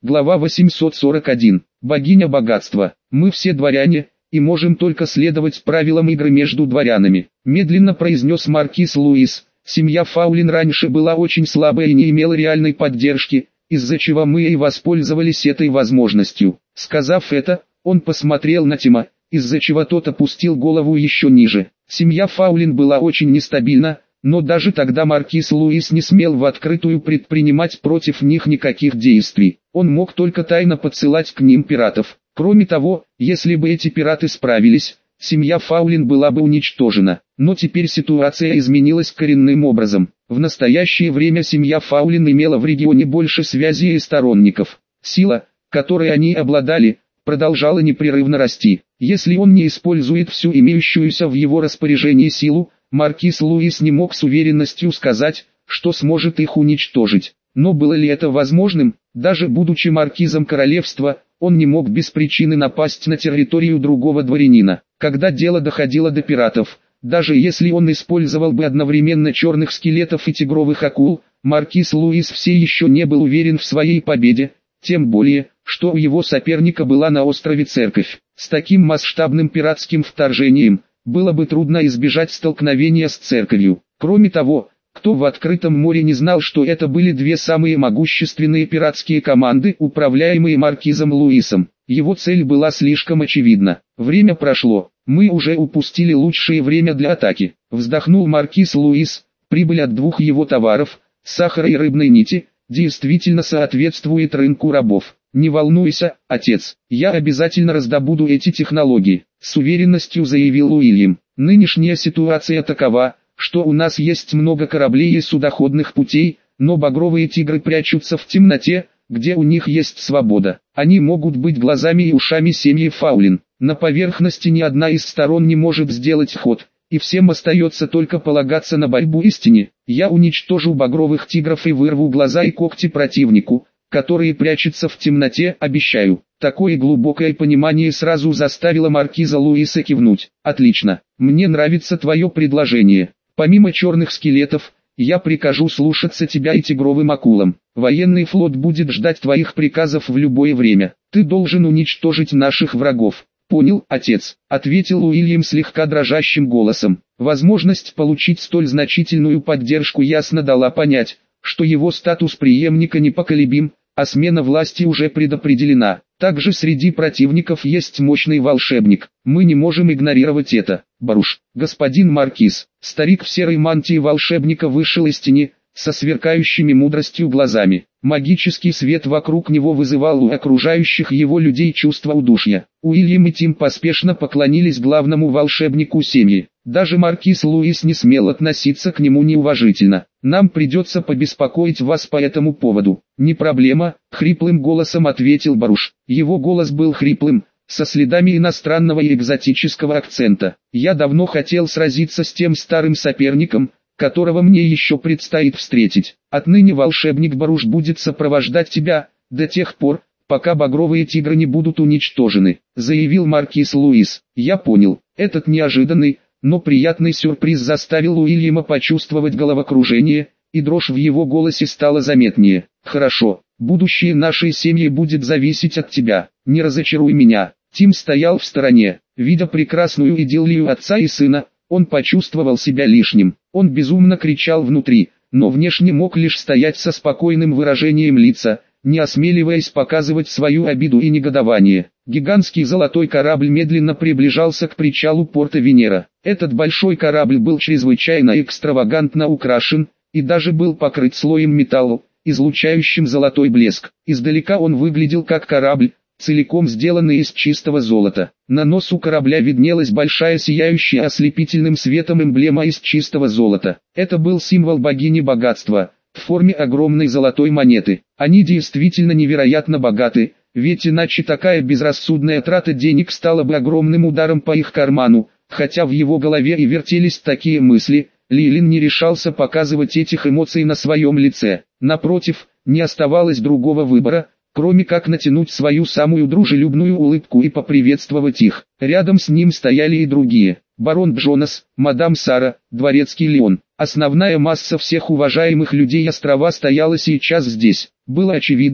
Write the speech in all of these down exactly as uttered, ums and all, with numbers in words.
Глава восемьсот сорок один. Богиня богатства. Мы все дворяне, и можем только следовать правилам игры между дворянами, медленно произнес маркиз Луис. Семья Фаулин раньше была очень слабой и не имела реальной поддержки, из-за чего мы и воспользовались этой возможностью. Сказав это, он посмотрел на Тима, из-за чего тот опустил голову еще ниже. Семья Фаулин была очень нестабильна, но даже тогда маркиз Луис не смел в открытую предпринимать против них никаких действий. Он мог только тайно подсылать к ним пиратов. Кроме того, если бы эти пираты справились, семья Фаулин была бы уничтожена. Но теперь ситуация изменилась коренным образом. В настоящее время семья Фаулин имела в регионе больше связей и сторонников. Сила, которой они обладали, продолжала непрерывно расти. Если он не использует всю имеющуюся в его распоряжении силу, маркиз Луис не мог с уверенностью сказать, что сможет их уничтожить. Но было ли это возможным? Даже будучи маркизом королевства, он не мог без причины напасть на территорию другого дворянина. Когда дело доходило до пиратов, даже если он использовал бы одновременно черных скелетов и тигровых акул, маркиз Луис все еще не был уверен в своей победе, тем более, что у его соперника была на острове церковь. С таким масштабным пиратским вторжением, было бы трудно избежать столкновения с церковью. Кроме того, кто в открытом море не знал, что это были две самые могущественные пиратские команды, управляемые маркизом Луисом. Его цель была слишком очевидна. Время прошло, мы уже упустили лучшее время для атаки. Вздохнул маркиз Луис. Прибыль от двух его товаров, сахара и рыбной нити, действительно соответствует рынку рабов. Не волнуйся, отец, я обязательно раздобуду эти технологии, с уверенностью заявил Уильям. Нынешняя ситуация такова, что у нас есть много кораблей и судоходных путей, но багровые тигры прячутся в темноте, где у них есть свобода. Они могут быть глазами и ушами семьи Фаулин. На поверхности ни одна из сторон не может сделать ход, и всем остается только полагаться на борьбу истине. Я уничтожу багровых тигров и вырву глаза и когти противнику, которые прячутся в темноте, обещаю. Такое глубокое понимание сразу заставило маркиза Луиса кивнуть. Отлично, мне нравится твое предложение. Помимо черных скелетов, я прикажу слушаться тебя и тигровым акулам. Военный флот будет ждать твоих приказов в любое время. Ты должен уничтожить наших врагов. Понял, отец, ответил Уильям слегка дрожащим голосом. Возможность получить столь значительную поддержку ясно дала понять, что его статус преемника непоколебим, а смена власти уже предопределена. Также среди противников есть мощный волшебник. Мы не можем игнорировать это. Баруш, господин маркиз, старик в серой мантии волшебника вышел из тени, со сверкающими мудростью глазами. Магический свет вокруг него вызывал у окружающих его людей чувство удушья. Уильям и Тим поспешно поклонились главному волшебнику семьи. Даже маркиз Луис не смел относиться к нему неуважительно. «Нам придется побеспокоить вас по этому поводу». «Не проблема», — хриплым голосом ответил Баруш. Его голос был хриплым, со следами иностранного и экзотического акцента. «Я давно хотел сразиться с тем старым соперником, которого мне еще предстоит встретить. Отныне волшебник Баруш будет сопровождать тебя, до тех пор, пока багровые тигры не будут уничтожены», — заявил маркиз Луис. «Я понял». Этот неожиданный, но приятный сюрприз заставил Уильяма почувствовать головокружение, и дрожь в его голосе стала заметнее. «Хорошо, будущее нашей семьи будет зависеть от тебя, не разочаруй меня». Тим стоял в стороне, видя прекрасную идиллию отца и сына, он почувствовал себя лишним. Он безумно кричал внутри, но внешне мог лишь стоять со спокойным выражением лица, не осмеливаясь показывать свою обиду и негодование. Гигантский золотой корабль медленно приближался к причалу порта Венера. Этот большой корабль был чрезвычайно экстравагантно украшен, и даже был покрыт слоем металла, излучающим золотой блеск. Издалека он выглядел как корабль, целиком сделанный из чистого золота. На носу корабля виднелась большая сияющая ослепительным светом эмблема из чистого золота. Это был символ богини богатства, в форме огромной золотой монеты. Они действительно невероятно богаты, ведь иначе такая безрассудная трата денег стала бы огромным ударом по их карману. Хотя в его голове и вертелись такие мысли, Лилин не решался показывать этих эмоций на своем лице. Напротив, не оставалось другого выбора, кроме как натянуть свою самую дружелюбную улыбку и поприветствовать их. Рядом с ним стояли и другие. Барон Джонас, мадам Сара, дворецкий Леон. Основная масса всех уважаемых людей острова стояла сейчас здесь. Было очевидно,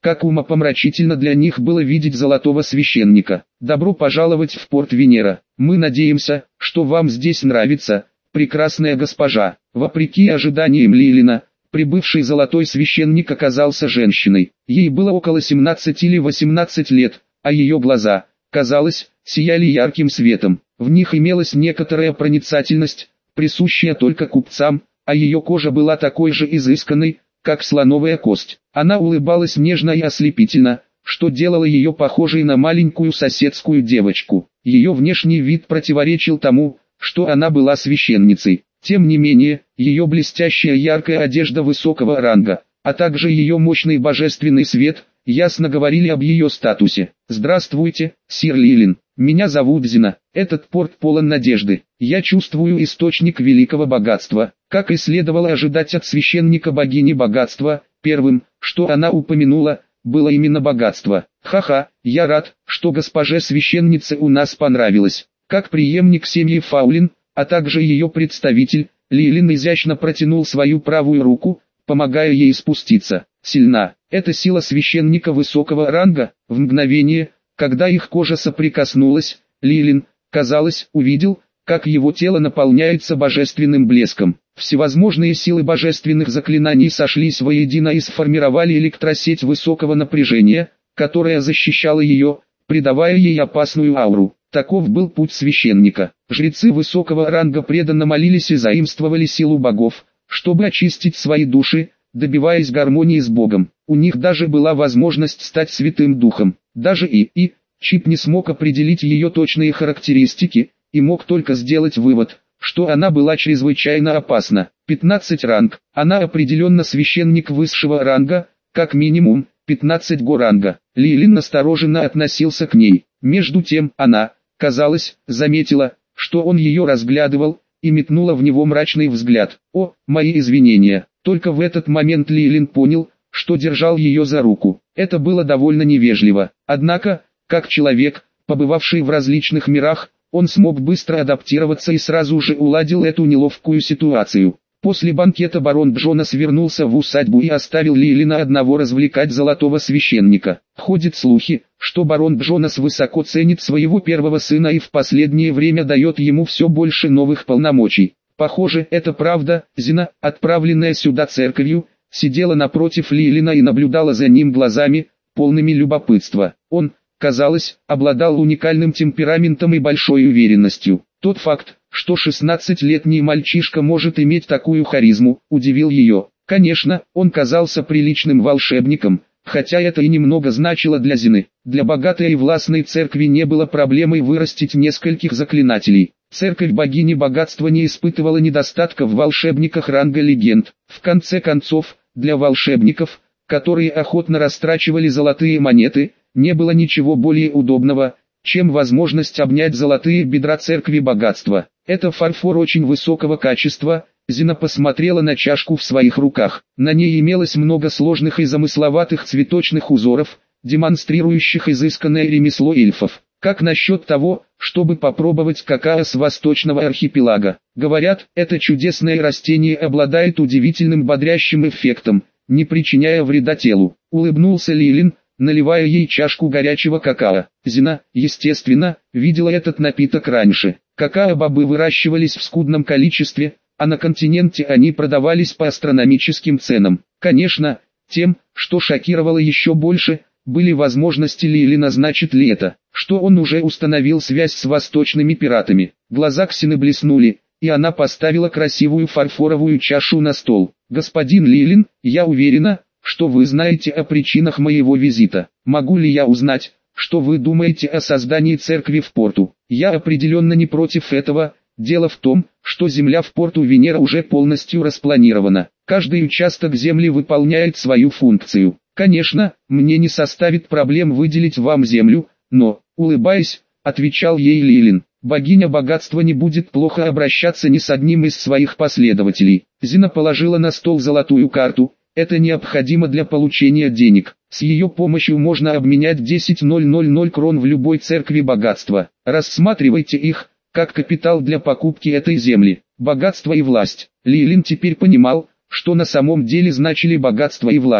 Как умопомрачительно для них было видеть золотого священника. «Добро пожаловать в порт Венера. Мы надеемся, что вам здесь нравится, прекрасная госпожа». Вопреки ожиданиям Лилина, прибывший золотой священник оказался женщиной. Ей было около семнадцати или восемнадцати лет, а ее глаза, казалось, сияли ярким светом. В них имелась некоторая проницательность, присущая только купцам, а ее кожа была такой же изысканной, как слоновая кость. Она улыбалась нежно и ослепительно, что делало ее похожей на маленькую соседскую девочку. Ее внешний вид противоречил тому, что она была священницей. Тем не менее, ее блестящая яркая одежда высокого ранга, а также ее мощный божественный свет, ясно говорили об ее статусе. «Здравствуйте, сир Лилин. Меня зовут Зина. Этот порт полон надежды. Я чувствую источник великого богатства». Как и следовало ожидать от священника богини богатства, первым, что она упомянула, было именно богатство. «Ха-ха, я рад, что госпоже священнице у нас понравилось». Как преемник семьи Фаулин, а также ее представитель, Лилин изящно протянул свою правую руку, помогая ей спуститься. Сильна. Это сила священника высокого ранга. В мгновение, когда их кожа соприкоснулась, Лилин, казалось, увидел, как его тело наполняется божественным блеском. Всевозможные силы божественных заклинаний сошлись воедино и сформировали электросеть высокого напряжения, которая защищала ее, придавая ей опасную ауру. Таков был путь священника. Жрецы высокого ранга преданно молились и заимствовали силу богов, чтобы очистить свои души, добиваясь гармонии с Богом. У них даже была возможность стать святым духом. Даже и, и, Чип не смог определить ее точные характеристики, и мог только сделать вывод, что она была чрезвычайно опасна. пятнадцать ранг. Она определенно священник высшего ранга, как минимум, пятнадцать го ранга. Лилин настороженно относился к ней. Между тем, она, казалось, заметила, что он ее разглядывал, и метнула в него мрачный взгляд. «О, мои извинения». Только в этот момент Лилин понял, что держал ее за руку. Это было довольно невежливо. Однако, как человек, побывавший в различных мирах, он смог быстро адаптироваться и сразу же уладил эту неловкую ситуацию. После банкета барон Джонас вернулся в усадьбу и оставил Лилина одного развлекать золотого священника. Ходят слухи, что барон Джонас высоко ценит своего первого сына и в последнее время дает ему все больше новых полномочий. Похоже, это правда. Зина, отправленная сюда церковью, сидела напротив Лилина и наблюдала за ним глазами, полными любопытства. Он, казалось, обладал уникальным темпераментом и большой уверенностью. Тот факт, что шестнадцатилетний мальчишка может иметь такую харизму, удивил ее. Конечно, он казался приличным волшебником, хотя это и немного значило для Зины. Для богатой и властной церкви не было проблемой вырастить нескольких заклинателей. Церковь богини богатства не испытывала недостатка в волшебниках ранга легенд. В конце концов, для волшебников, которые охотно растрачивали золотые монеты, не было ничего более удобного, чем возможность обнять золотые бедра церкви богатства. Это фарфор очень высокого качества. Зина посмотрела на чашку в своих руках. На ней имелось много сложных и замысловатых цветочных узоров, демонстрирующих изысканное ремесло эльфов. Как насчет того, чтобы попробовать какао с восточного архипелага? Говорят, это чудесное растение обладает удивительным бодрящим эффектом, не причиняя вреда телу. Улыбнулся Лилин, наливая ей чашку горячего какао. Зина, естественно, видела этот напиток раньше. Какао-бобы выращивались в скудном количестве, а на континенте они продавались по астрономическим ценам. Конечно, тем, что шокировало еще больше, были возможности Лилина, значит ли это, что он уже установил связь с восточными пиратами. Глаза Ксины блеснули, и она поставила красивую фарфоровую чашу на стол. «Господин Лилин, я уверена, что вы знаете о причинах моего визита. Могу ли я узнать, что вы думаете о создании церкви в порту?» «Я определенно не против этого. Дело в том, что земля в порту Венера уже полностью распланирована. Каждый участок земли выполняет свою функцию. Конечно, мне не составит проблем выделить вам землю, но, улыбаясь, отвечал ей Лилин, богиня богатства не будет плохо обращаться ни с одним из своих последователей. Зина положила на стол золотую карту. Это необходимо для получения денег. С ее помощью можно обменять десять тысяч крон в любой церкви богатства. Рассматривайте их, как капитал для покупки этой земли. Богатство и власть. Лилин теперь понимал, что на самом деле значили богатство и власть.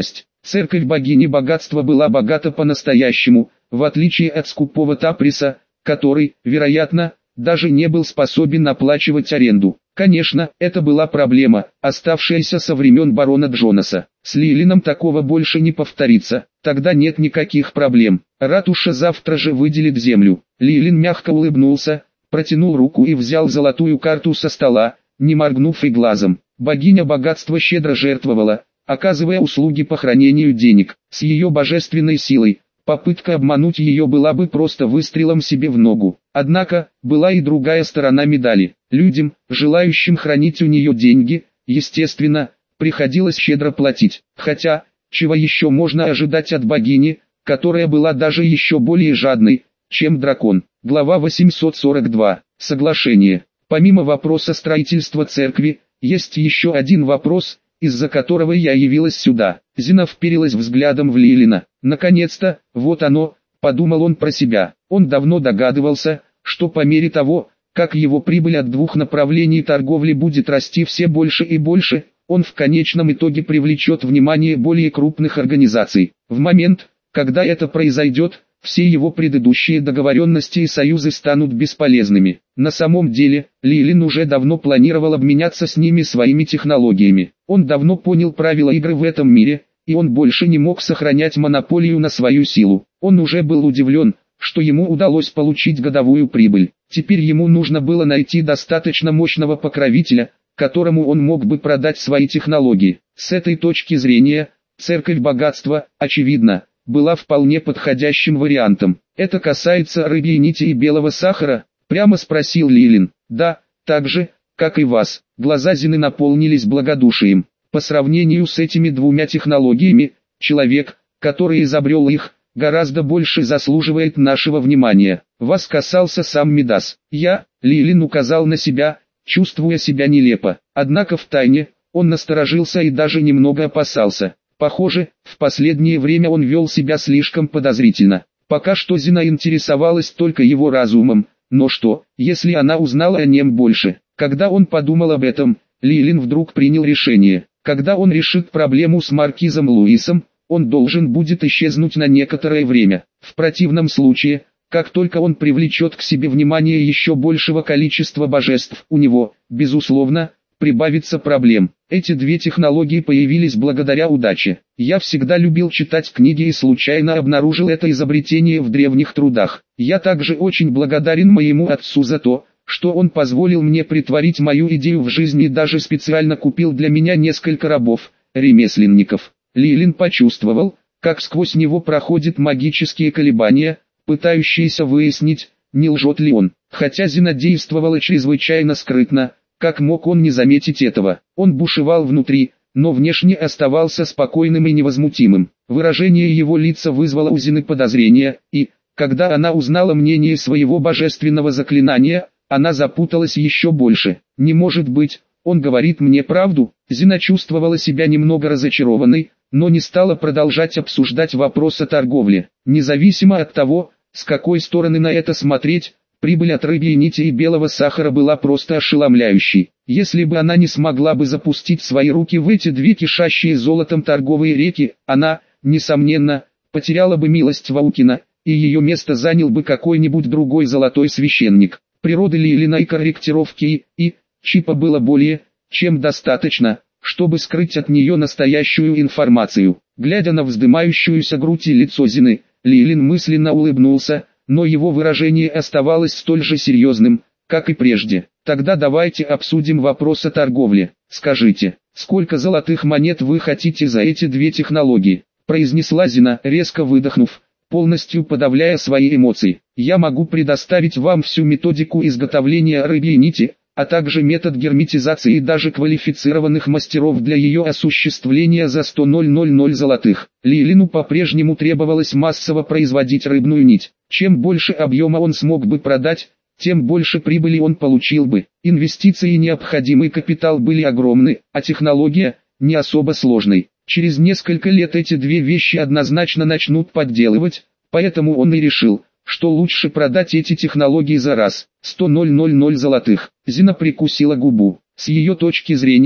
Церковь богини богатства была богата по-настоящему, в отличие от скупого Таприса, который, вероятно, даже не был способен оплачивать аренду. Конечно, это была проблема, оставшаяся со времен барона Джонаса. С Лилином такого больше не повторится, тогда нет никаких проблем. Ратуша завтра же выделит землю. Лилин мягко улыбнулся, протянул руку и взял золотую карту со стола, не моргнув и глазом. Богиня богатства щедро жертвовала, оказывая услуги по хранению денег. С ее божественной силой, попытка обмануть ее была бы просто выстрелом себе в ногу. Однако, была и другая сторона медали. Людям, желающим хранить у нее деньги, естественно, приходилось щедро платить. Хотя, чего еще можно ожидать от богини, которая была даже еще более жадной, чем дракон. Глава восемьсот сорок два. Соглашение. Помимо вопроса строительства церкви, есть еще один вопрос, из-за которого я явилась сюда. Зина вперилась взглядом в Лилина. Наконец-то, вот оно, подумал он про себя. Он давно догадывался, что по мере того, как его прибыль от двух направлений торговли будет расти все больше и больше, он в конечном итоге привлечет внимание более крупных организаций. В момент, когда это произойдет, все его предыдущие договоренности и союзы станут бесполезными. На самом деле, Лилин уже давно планировал обменяться с ними своими технологиями. Он давно понял правила игры в этом мире, и он больше не мог сохранять монополию на свою силу. Он уже был удивлен, что ему удалось получить годовую прибыль. Теперь ему нужно было найти достаточно мощного покровителя, которому он мог бы продать свои технологии. С этой точки зрения, церковь богатства, очевидно, была вполне подходящим вариантом. «Это касается рыбьей нити и белого сахара?» – прямо спросил Лилин. «Да, так же, как и вас». Глаза Зины наполнились благодушием. По сравнению с этими двумя технологиями, человек, который изобрел их, гораздо больше заслуживает нашего внимания. Вас касался сам Мидас. Я, Лилин указал на себя, чувствуя себя нелепо. Однако втайне, он насторожился и даже немного опасался. Похоже, в последнее время он вел себя слишком подозрительно. Пока что Зина интересовалась только его разумом, но что, если она узнала о нем больше? Когда он подумал об этом, Лилин вдруг принял решение. Когда он решит проблему с маркизом Луисом, он должен будет исчезнуть на некоторое время. В противном случае, как только он привлечет к себе внимание еще большего количества божеств, у него, безусловно, прибавится проблем. Эти две технологии появились благодаря удаче. Я всегда любил читать книги и случайно обнаружил это изобретение в древних трудах. Я также очень благодарен моему отцу за то, что он позволил мне притворить мою идею в жизнь и даже специально купил для меня несколько рабов, ремесленников. Лилин почувствовал, как сквозь него проходят магические колебания, пытающиеся выяснить, не лжет ли он. Хотя Зина действовала чрезвычайно скрытно, как мог он не заметить этого? Он бушевал внутри, но внешне оставался спокойным и невозмутимым. Выражение его лица вызвало у Зины подозрения, и, когда она узнала мнение своего божественного заклинания, она запуталась еще больше. «Не может быть, он говорит мне правду». Зина чувствовала себя немного разочарованной, но не стала продолжать обсуждать вопрос о торговле. Независимо от того, с какой стороны на это смотреть, прибыль от рыбьей нити и белого сахара была просто ошеломляющей. Если бы она не смогла бы запустить свои руки в эти две кишащие золотом торговые реки, она, несомненно, потеряла бы милость Ваукина, и ее место занял бы какой-нибудь другой золотой священник. Природы Лилина и корректировки и, и чипа было более, чем достаточно, чтобы скрыть от нее настоящую информацию. Глядя на вздымающуюся грудь и лицо Зины, Лилин мысленно улыбнулся, но его выражение оставалось столь же серьезным, как и прежде. «Тогда давайте обсудим вопрос о торговле. Скажите, сколько золотых монет вы хотите за эти две технологии?» произнесла Зина, резко выдохнув, полностью подавляя свои эмоции. «Я могу предоставить вам всю методику изготовления рыбьей нити, а также метод герметизации и даже квалифицированных мастеров для ее осуществления за сто тысяч золотых». Лилину по-прежнему требовалось массово производить рыбную нить. Чем больше объема он смог бы продать, тем больше прибыли он получил бы. Инвестиции и необходимый капитал были огромны, а технология – не особо сложной. Через несколько лет эти две вещи однозначно начнут подделывать, поэтому он и решил, что лучше продать эти технологии за раз. сто тысяч золотых. Зина прикусила губу. С ее точки зрения,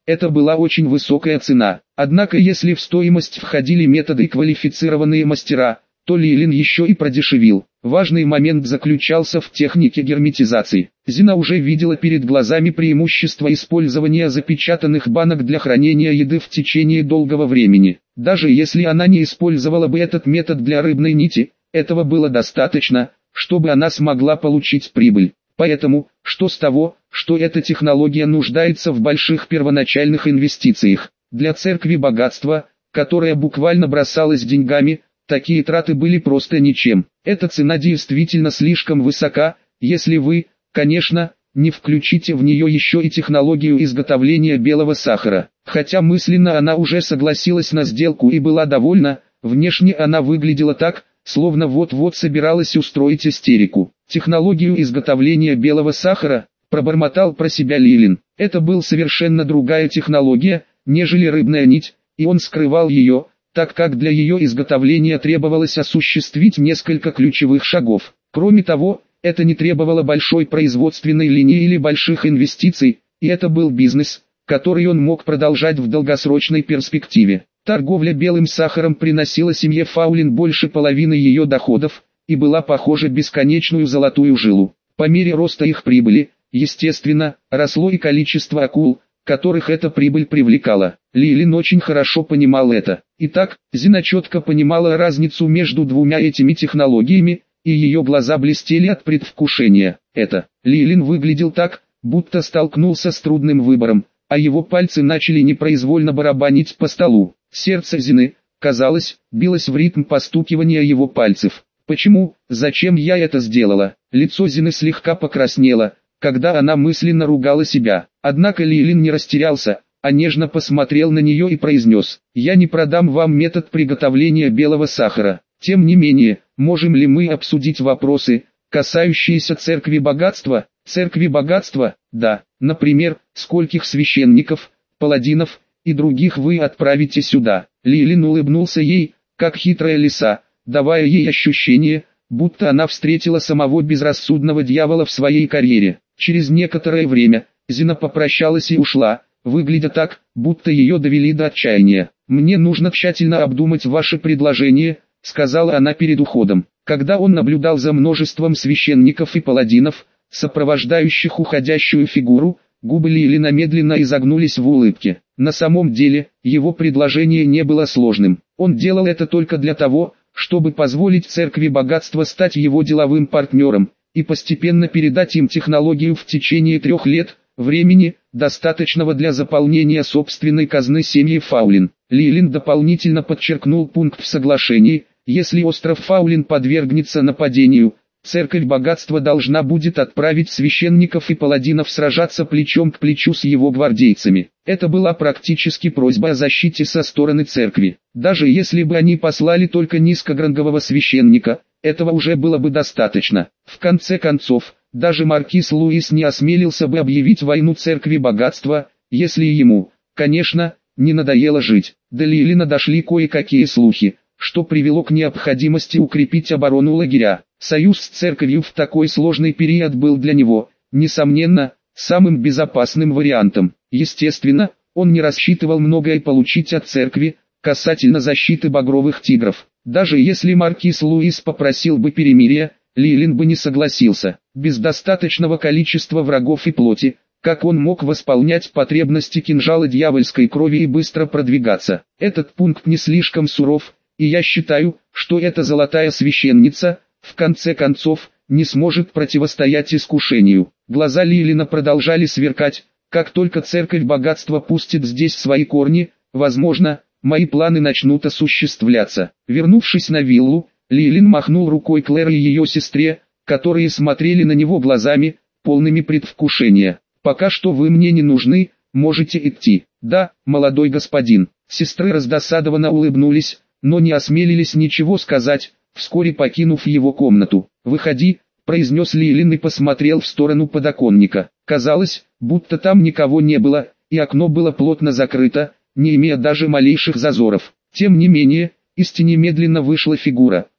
Это была очень высокая цена. Однако если в стоимость входили методы и квалифицированные мастера, то Лилин еще и продешевил. Важный момент заключался в технике герметизации. Зина уже видела перед глазами преимущество использования запечатанных банок для хранения еды в течение долгого времени. Даже если она не использовала бы этот метод для рыбной нити, этого было достаточно, чтобы она смогла получить прибыль. Поэтому, что с того, что эта технология нуждается в больших первоначальных инвестициях? Для церкви богатства, которая буквально бросалась деньгами, такие траты были просто ничем. Эта цена действительно слишком высока, если вы, конечно, не включите в нее еще и технологию изготовления белого сахара. Хотя мысленно она уже согласилась на сделку и была довольна, внешне она выглядела так, словно вот-вот собиралась устроить истерику. Технологию изготовления белого сахара, пробормотал про себя Лилин. Это был совершенно другая технология, нежели рыбная нить, и он скрывал ее, так как для ее изготовления требовалось осуществить несколько ключевых шагов. Кроме того, это не требовало большой производственной линии или больших инвестиций, и это был бизнес, который он мог продолжать в долгосрочной перспективе. Торговля белым сахаром приносила семье Фаулин больше половины ее доходов, и была похожа бесконечную золотую жилу. По мере роста их прибыли, естественно, росло и количество акул, которых эта прибыль привлекала. Лилин очень хорошо понимал это. Итак, Зина четко понимала разницу между двумя этими технологиями, и ее глаза блестели от предвкушения. Это, Лилин выглядел так, будто столкнулся с трудным выбором, а его пальцы начали непроизвольно барабанить по столу. Сердце Зины, казалось, билось в ритм постукивания его пальцев. Почему, зачем я это сделала? Лицо Зины слегка покраснело, когда она мысленно ругала себя. Однако Лилин не растерялся, а нежно посмотрел на нее и произнес: «Я не продам вам метод приготовления белого сахара. Тем не менее, можем ли мы обсудить вопросы, касающиеся церкви богатства?» «Церкви богатства, да, например, скольких священников, паладинов и других вы отправите сюда?» Лилин улыбнулся ей, как хитрая лиса, давая ей ощущение, будто она встретила самого безрассудного дьявола в своей карьере. Через некоторое время, Зина попрощалась и ушла, выглядя так, будто ее довели до отчаяния. «Мне нужно тщательно обдумать ваше предложение», — сказала она перед уходом. Когда он наблюдал за множеством священников и паладинов, сопровождающих уходящую фигуру, губы Лилина медленно изогнулись в улыбке. На самом деле, его предложение не было сложным. Он делал это только для того, чтобы позволить церкви богатства стать его деловым партнером, и постепенно передать им технологию в течение трех лет, времени, достаточного для заполнения собственной казны семьи Фаулин. Лилин дополнительно подчеркнул пункт в соглашении: если остров Фаулин подвергнется нападению, церковь богатства должна будет отправить священников и паладинов сражаться плечом к плечу с его гвардейцами. Это была практически просьба о защите со стороны церкви. Даже если бы они послали только низкогрангового священника, этого уже было бы достаточно. В конце концов, даже маркиз Луис не осмелился бы объявить войну церкви богатства, если ему, конечно, не надоело жить. До Лилина дошли кое-какие слухи, что привело к необходимости укрепить оборону лагеря. Союз с церковью в такой сложный период был для него, несомненно, самым безопасным вариантом. Естественно, он не рассчитывал многое получить от церкви, касательно защиты багровых тигров. Даже если маркиз Луис попросил бы перемирия, Лилин бы не согласился. Без достаточного количества врагов и плоти, как он мог восполнять потребности кинжала дьявольской крови и быстро продвигаться? Этот пункт не слишком суров, и я считаю, что эта золотая священница, в конце концов, не сможет противостоять искушению. Глаза Лилина продолжали сверкать. Как только церковь богатства пустит здесь свои корни, возможно, мои планы начнут осуществляться. Вернувшись на виллу, Лилин махнул рукой Клэр и ее сестре, которые смотрели на него глазами, полными предвкушения. «Пока что вы мне не нужны, можете идти». «Да, молодой господин». Сестры раздосадованно улыбнулись, но не осмелились ничего сказать, вскоре покинув его комнату. «Выходи», — произнес Лилин и посмотрел в сторону подоконника. Казалось, будто там никого не было, и окно было плотно закрыто, не имея даже малейших зазоров. Тем не менее, из тени медленно вышла фигура,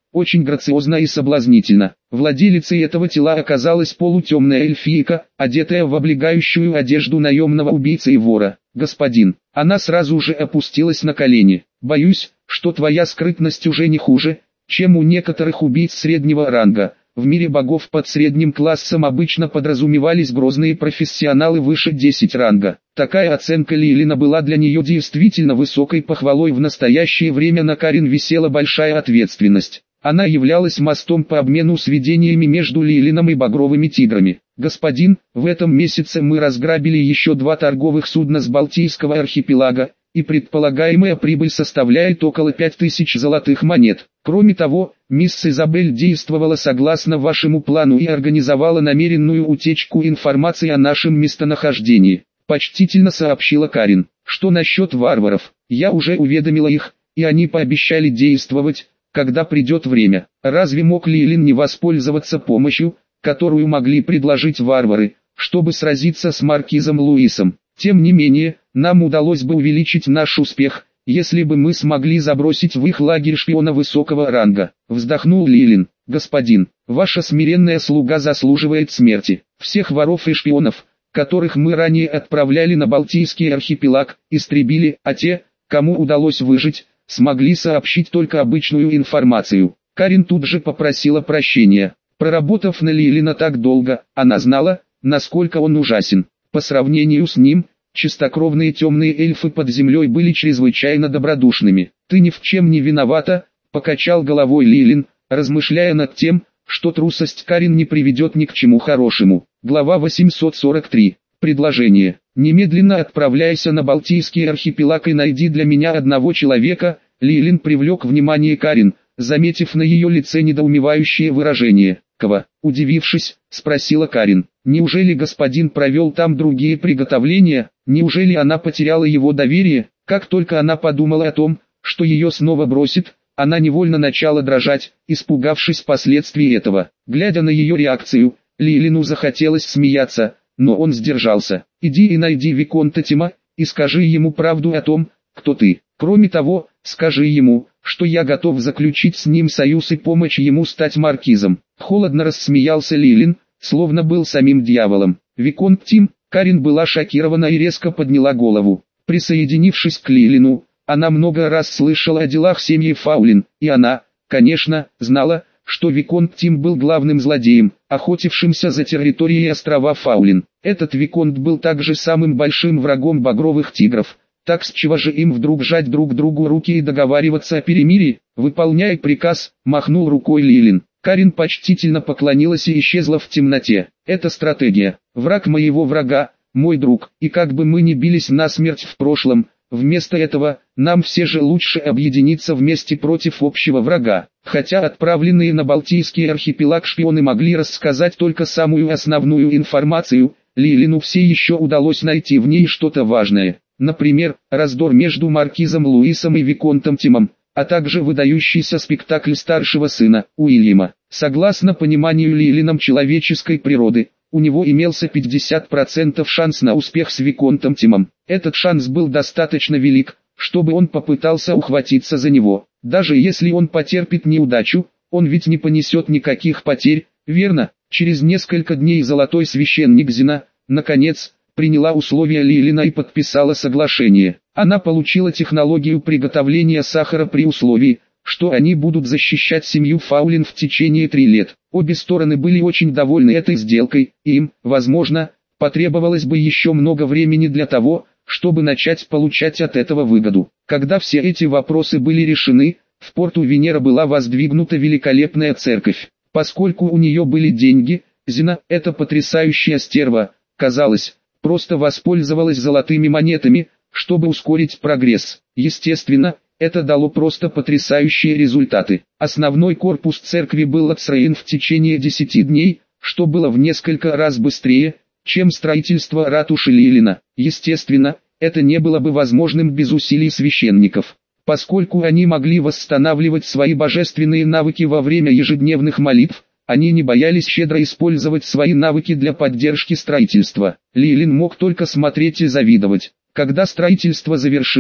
очень грациозно и соблазнительно. Владелицей этого тела оказалась полутемная эльфийка, одетая в облегающую одежду наемного убийцы и вора. «Господин». Она сразу же опустилась на колени. «Боюсь, что твоя скрытность уже не хуже, чем у некоторых убийц среднего ранга. В мире богов под средним классом обычно подразумевались грозные профессионалы выше десяти ранга. Такая оценка Лилина была для нее действительно высокой похвалой. В настоящее время на Карин висела большая ответственность. Она являлась мостом по обмену сведениями между Лилином и багровыми тиграми. «Господин, в этом месяце мы разграбили еще два торговых судна с Балтийского архипелага, и предполагаемая прибыль составляет около пяти тысяч золотых монет. Кроме того, мисс Изабель действовала согласно вашему плану и организовала намеренную утечку информации о нашем местонахождении», — почтительно сообщила Карин. «Что насчет варваров? Я уже уведомила их, и они пообещали действовать, когда придет время. Разве мог Лилин не воспользоваться помощью, которую могли предложить варвары, чтобы сразиться с маркизом Луисом? Тем не менее, нам удалось бы увеличить наш успех, если бы мы смогли забросить в их лагерь шпиона высокого ранга», — вздохнул Лилин. «Господин, ваша смиренная слуга заслуживает смерти. Всех воров и шпионов, которых мы ранее отправляли на Балтийский архипелаг, истребили, а те, кому удалось выжить, смогли сообщить только обычную информацию». Карин тут же попросила прощения. Проработав на Лилина так долго, она знала, насколько он ужасен. По сравнению с ним, чистокровные темные эльфы под землей были чрезвычайно добродушными. «Ты ни в чем не виновата», — покачал головой Лилин, размышляя над тем, что трусость Карин не приведет ни к чему хорошему. Глава восемьсот сорок три. Предложение. «Немедленно отправляйся на Балтийский архипелаг и найди для меня одного человека». Лилин привлек внимание Карин, заметив на ее лице недоумевающее выражение. «Кого?» — удивившись, спросила Карин. «Неужели господин провел там другие приготовления? Неужели она потеряла его доверие?» Как только она подумала о том, что ее снова бросит, она невольно начала дрожать, испугавшись последствий этого. Глядя на ее реакцию, Лилину захотелось смеяться, но он сдержался. «Иди и найди Виконта Тима, и скажи ему правду о том, кто ты. Кроме того, скажи ему, что я готов заключить с ним союз и помочь ему стать маркизом». Холодно рассмеялся Лилин, словно был самим дьяволом. «Виконт Тим». Карин была шокирована и резко подняла голову. Присоединившись к Лилину, она много раз слышала о делах семьи Фаулин, и она, конечно, знала, что Виконт Тим был главным злодеем, охотившимся за территорией острова Фаулин. Этот Виконт был также самым большим врагом багровых тигров. Так с чего же им вдруг жать друг другу руки и договариваться о перемирии? «Выполняй приказ», — махнул рукой Лилин. Карин почтительно поклонилась и исчезла в темноте. «Это стратегия. Враг моего врага, мой друг, и как бы мы ни бились насмерть в прошлом, вместо этого, нам все же лучше объединиться вместе против общего врага». Хотя отправленные на Балтийский архипелаг шпионы могли рассказать только самую основную информацию, Лилину все еще удалось найти в ней что-то важное. Например, раздор между маркизом Луисом и Виконтом Тимом, а также выдающийся спектакль старшего сына, Уильяма. Согласно пониманию Лилином человеческой природы, у него имелся пятьдесят процентов шанс на успех с Виконтом Тимом. Этот шанс был достаточно велик, чтобы он попытался ухватиться за него. Даже если он потерпит неудачу, он ведь не понесет никаких потерь, верно? Через несколько дней золотой священник Зина, наконец, приняла условия Лилина и подписала соглашение. Она получила технологию приготовления сахара при условии, что они будут защищать семью Фаулин в течение трех лет. Обе стороны были очень довольны этой сделкой, и им, возможно, потребовалось бы еще много времени для того, чтобы начать получать от этого выгоду. Когда все эти вопросы были решены, в порту Венера была воздвигнута великолепная церковь. Поскольку у нее были деньги, Зина, эта потрясающая стерва, казалось, просто воспользовалась золотыми монетами, чтобы ускорить прогресс. Естественно, это дало просто потрясающие результаты. Основной корпус церкви был отстроен в течение десяти дней, что было в несколько раз быстрее, чем строительство ратуши Лилина. Естественно, это не было бы возможным без усилий священников, поскольку они могли восстанавливать свои божественные навыки во время ежедневных молитв. Они не боялись щедро использовать свои навыки для поддержки строительства. Лилин мог только смотреть и завидовать. Когда строительство завершилось,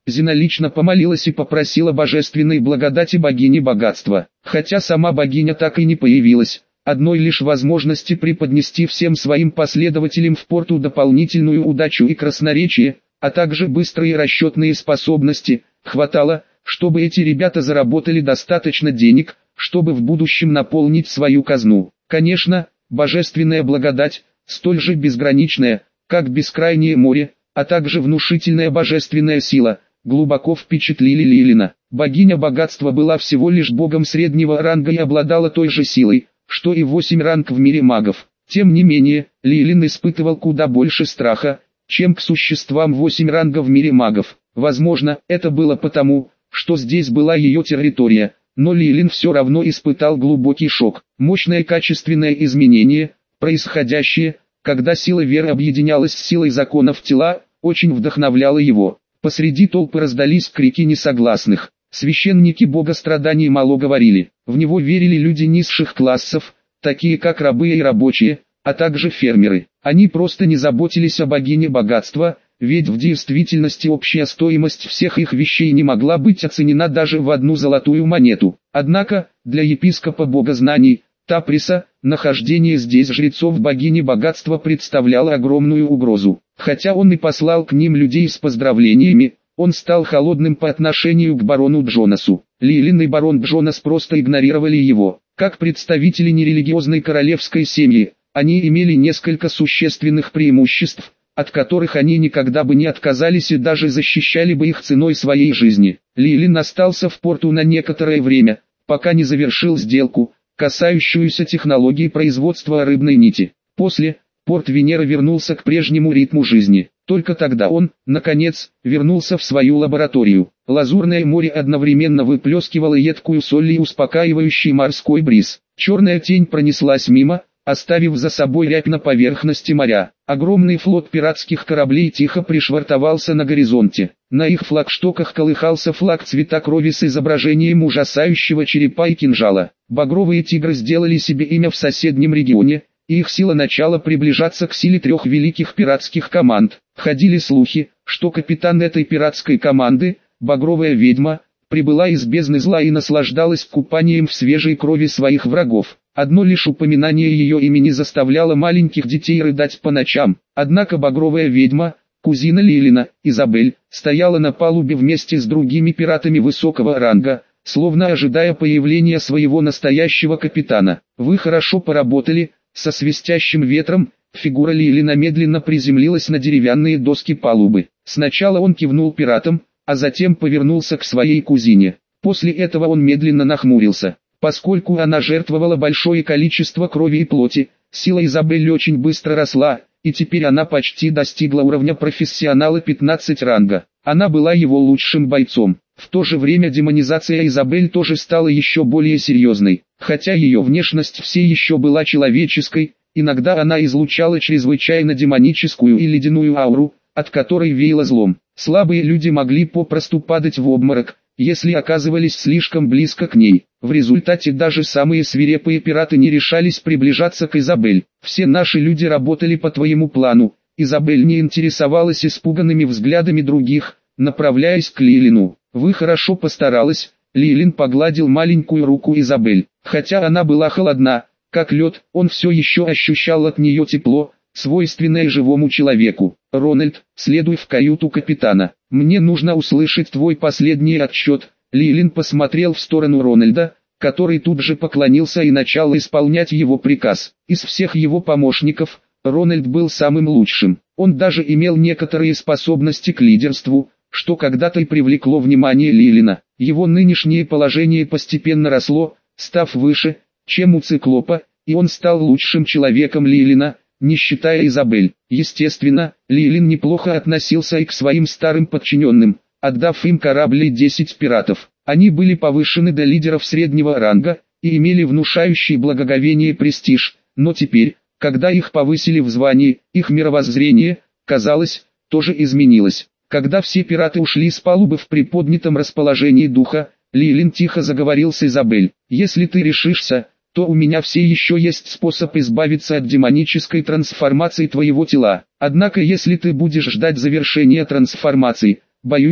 Зина лично помолилась и попросила божественной благодати богини богатства. Хотя сама богиня так и не появилась, одной лишь возможности преподнести всем своим последователям в порту дополнительную удачу и красноречие, а также быстрые расчетные способности, хватало, чтобы эти ребята заработали достаточно денег, чтобы в будущем наполнить свою казну. Конечно, божественная благодать, столь же безграничная, как бескрайнее море, а также внушительная божественная сила, глубоко впечатлили Лилина. Богиня богатства была всего лишь богом среднего ранга и обладала той же силой, что и восемь ранг в мире магов. Тем не менее, Лилин испытывал куда больше страха, чем к существам восемь рангов в мире магов. Возможно, это было потому, что здесь была ее территория, но Лилин все равно испытал глубокий шок. Мощное качественное изменение, происходящее, когда сила веры объединялась с силой законов тела, очень вдохновляло его. Посреди толпы раздались крики несогласных. Священники бога страданий мало говорили. В него верили люди низших классов, такие как рабы и рабочие, а также фермеры. Они просто не заботились о богине богатства, ведь в действительности общая стоимость всех их вещей не могла быть оценена даже в одну золотую монету. Однако, для епископа богознаний, Таприса, нахождение здесь жрецов богини богатства представляло огромную угрозу. Хотя он и послал к ним людей с поздравлениями, он стал холодным по отношению к барону Джонасу. Лилин и барон Джонас просто игнорировали его. Как представители нерелигиозной королевской семьи, они имели несколько существенных преимуществ, от которых они никогда бы не отказались и даже защищали бы их ценой своей жизни. Лилин остался в порту на некоторое время, пока не завершил сделку, касающуюся технологии производства рыбной нити. После, порт Венеры вернулся к прежнему ритму жизни. Только тогда он, наконец, вернулся в свою лабораторию. Лазурное море одновременно выплескивало едкую соль и успокаивающий морской бриз. Черная тень пронеслась мимо, оставив за собой рябь на поверхности моря. Огромный флот пиратских кораблей тихо пришвартовался на горизонте. На их флагштоках колыхался флаг цвета крови с изображением ужасающего черепа и кинжала. Багровые тигры сделали себе имя в соседнем регионе, и их сила начала приближаться к силе трех великих пиратских команд. Ходили слухи, что капитан этой пиратской команды, Багровая ведьма, прибыла из бездны зла и наслаждалась купанием в свежей крови своих врагов. Одно лишь упоминание ее имени заставляло маленьких детей рыдать по ночам. Однако Багровая ведьма, кузина Лилина, Изабель, стояла на палубе вместе с другими пиратами высокого ранга, словно ожидая появления своего настоящего капитана. «Вы хорошо поработали», со свистящим ветром, фигура Лилина медленно приземлилась на деревянные доски палубы. Сначала он кивнул пиратам, а затем повернулся к своей кузине. После этого он медленно нахмурился. Поскольку она жертвовала большое количество крови и плоти, сила Изабель очень быстро росла, и теперь она почти достигла уровня профессионала пятнадцать ранга. Она была его лучшим бойцом. В то же время демонизация Изабель тоже стала еще более серьезной. Хотя ее внешность все еще была человеческой, иногда она излучала чрезвычайно демоническую и ледяную ауру, от которой веяло злом. Слабые люди могли попросту падать в обморок, если оказывались слишком близко к ней. В результате даже самые свирепые пираты не решались приближаться к Изабель. «Все наши люди работали по твоему плану». Изабель не интересовалась испуганными взглядами других, направляясь к Лилину. «Вы хорошо постаралась». Лилин погладил маленькую руку Изабель. Хотя она была холодна, как лед, он все еще ощущал от нее тепло, свойственное живому человеку. «Рональд, следуй в каюту капитана. Мне нужно услышать твой последний отчет». Лилин посмотрел в сторону Рональда, который тут же поклонился и начал исполнять его приказ. Из всех его помощников, Рональд был самым лучшим. Он даже имел некоторые способности к лидерству, что когда-то и привлекло внимание Лилина. Его нынешнее положение постепенно росло, став выше, чем у Циклопа, и он стал лучшим человеком Лилина, не считая Изабель. Естественно, Лилин неплохо относился и к своим старым подчиненным, отдав им корабль и десять пиратов. Они были повышены до лидеров среднего ранга, и имели внушающий благоговение престиж, но теперь, когда их повысили в звании, их мировоззрение, казалось, тоже изменилось. Когда все пираты ушли с палубы в приподнятом расположении духа, Лилин тихо заговорил с Изабель. «Если ты решишься, то у меня все еще есть способ избавиться от демонической трансформации твоего тела. Однако если ты будешь ждать завершения трансформации, боюсь,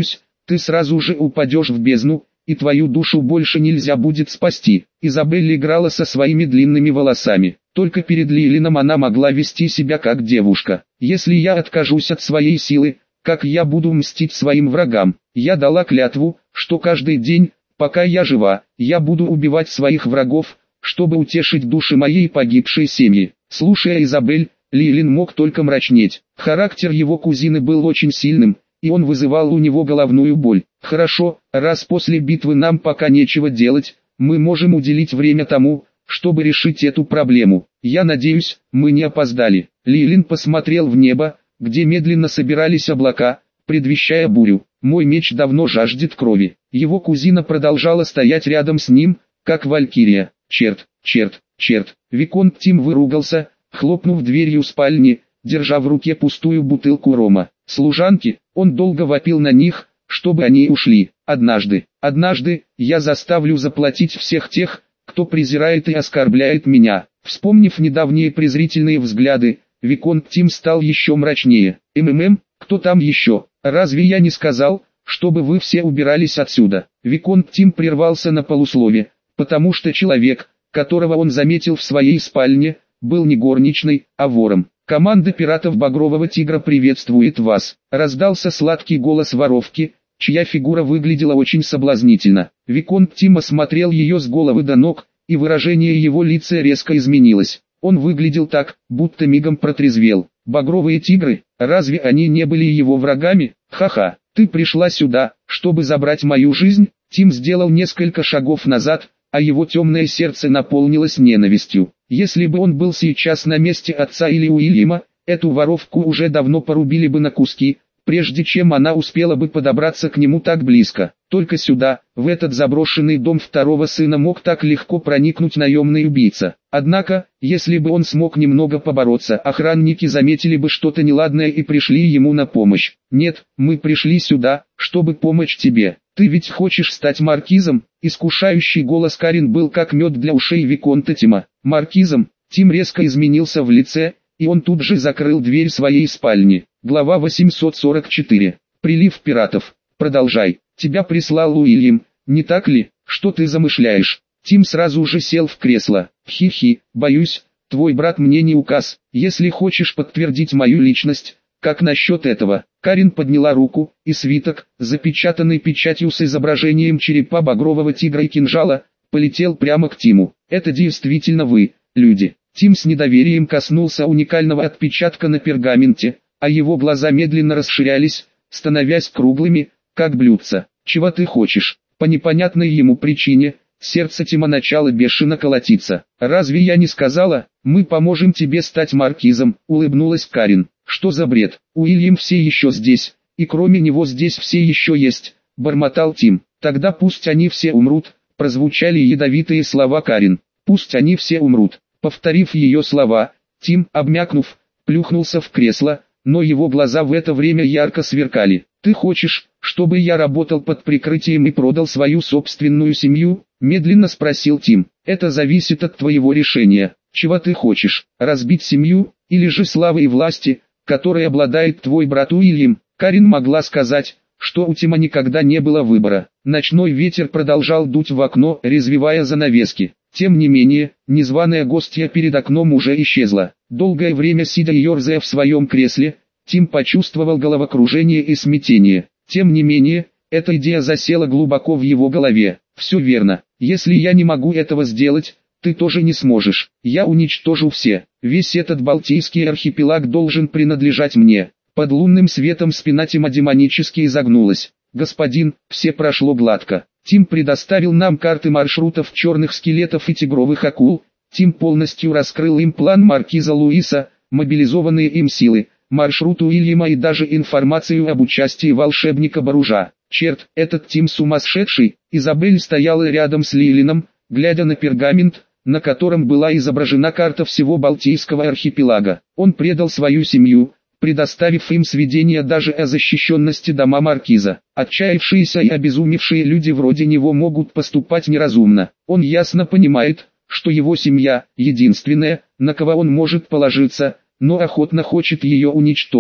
ты сразу же упадешь в бездну, и твою душу больше нельзя будет спасти. Изабель играла со своими длинными волосами. Только перед Лилином она могла вести себя как девушка. Если я откажусь от своей силы, как я буду мстить своим врагам? Я дала клятву, что каждый день, пока я жива, я буду убивать своих врагов, чтобы утешить души моей погибшей семьи. Слушая Изабель, Лилин мог только мрачнеть. Характер его кузины был очень сильным, и он вызывал у него головную боль. Хорошо, раз после битвы нам пока нечего делать, мы можем уделить время тому, чтобы решить эту проблему. Я надеюсь, мы не опоздали. Лилин посмотрел в небо, где медленно собирались облака, предвещая бурю. Мой меч давно жаждет крови. Его кузина продолжала стоять рядом с ним, как валькирия. Черт, черт, черт. Виконт Тим выругался, хлопнув дверью спальни, держа в руке пустую бутылку рома. Служанки, он долго вопил на них, чтобы они ушли. Однажды, однажды, я заставлю заплатить всех тех, кто презирает и оскорбляет меня. Вспомнив недавние презрительные взгляды, Виконт Тим стал еще мрачнее. МММ, кто там еще? Разве я не сказал, чтобы вы все убирались отсюда? Виконт Тим прервался на полуслове, потому что человек, которого он заметил в своей спальне, был не горничной, а вором. «Команда пиратов Багрового Тигра приветствует вас», — раздался сладкий голос воровки, чья фигура выглядела очень соблазнительно. Виконт Тим осмотрел ее с головы до ног, и выражение его лица резко изменилось. Он выглядел так, будто мигом протрезвел. «Багровые тигры, разве они не были его врагами? Ха-ха, ты пришла сюда, чтобы забрать мою жизнь?» Тим сделал несколько шагов назад, а его темное сердце наполнилось ненавистью. Если бы он был сейчас на месте отца или Уильяма, эту воровку уже давно порубили бы на куски, прежде чем она успела бы подобраться к нему так близко. Только сюда, в этот заброшенный дом второго сына, мог так легко проникнуть наемный убийца. Однако, если бы он смог немного побороться, охранники заметили бы что-то неладное и пришли ему на помощь. «Нет, мы пришли сюда, чтобы помочь тебе. Ты ведь хочешь стать маркизом?» Искушающий голос Карин был как мед для ушей Виконта Тима. «Маркизом?» Тим резко изменился в лице, и он тут же закрыл дверь своей спальни. Глава восемьсот сорок четыре. Прилив пиратов. Продолжай. Тебя прислал Уильям, не так ли? Что ты замышляешь? Тим сразу же сел в кресло. Хи-хи, боюсь, твой брат мне не указ. Если хочешь подтвердить мою личность, как насчет этого? Карин подняла руку, и свиток, запечатанный печатью с изображением черепа багрового тигра и кинжала, полетел прямо к Тиму. Это действительно вы, люди. Тим с недоверием коснулся уникального отпечатка на пергаменте, а его глаза медленно расширялись, становясь круглыми, как блюдца. «Чего ты хочешь?» По непонятной ему причине, сердце Тима начало бешено колотиться. «Разве я не сказала, мы поможем тебе стать маркизом?» — улыбнулась Карин. «Что за бред? Уильям все еще здесь, и кроме него здесь все еще есть», — бормотал Тим. «Тогда пусть они все умрут», — прозвучали ядовитые слова Карин. «Пусть они все умрут». Повторив ее слова, Тим, обмякнув, плюхнулся в кресло, но его глаза в это время ярко сверкали. «Ты хочешь, чтобы я работал под прикрытием и продал свою собственную семью?» — медленно спросил Тим. «Это зависит от твоего решения. Чего ты хочешь, разбить семью, или же славы и власти, которой обладает твой брат Уильям?» Карин могла сказать, что у Тима никогда не было выбора. Ночной ветер продолжал дуть в окно, развивая занавески. Тем не менее, незваная гостья перед окном уже исчезла. Долгое время сидя и ерзая в своем кресле, Тим почувствовал головокружение и смятение. Тем не менее, эта идея засела глубоко в его голове. «Все верно. Если я не могу этого сделать, ты тоже не сможешь. Я уничтожу все. Весь этот Балтийский архипелаг должен принадлежать мне». Под лунным светом спина Тима демонически изогнулась. «Господин, все прошло гладко. Тим предоставил нам карты маршрутов черных скелетов и тигровых акул. Тим полностью раскрыл им план маркиза Луиса, мобилизованные им силы, маршрут Уильяма и даже информацию об участии волшебника Баружа. Черт, этот Тим сумасшедший!» Изабель стояла рядом с Лилином, глядя на пергамент, на котором была изображена карта всего Балтийского архипелага. Он предал свою семью, предоставив им сведения даже о защищенности дома маркиза. Отчаявшиеся и обезумевшие люди вроде него могут поступать неразумно. Он ясно понимает, что его семья – единственная, на кого он может положиться, но охотно хочет ее уничтожить.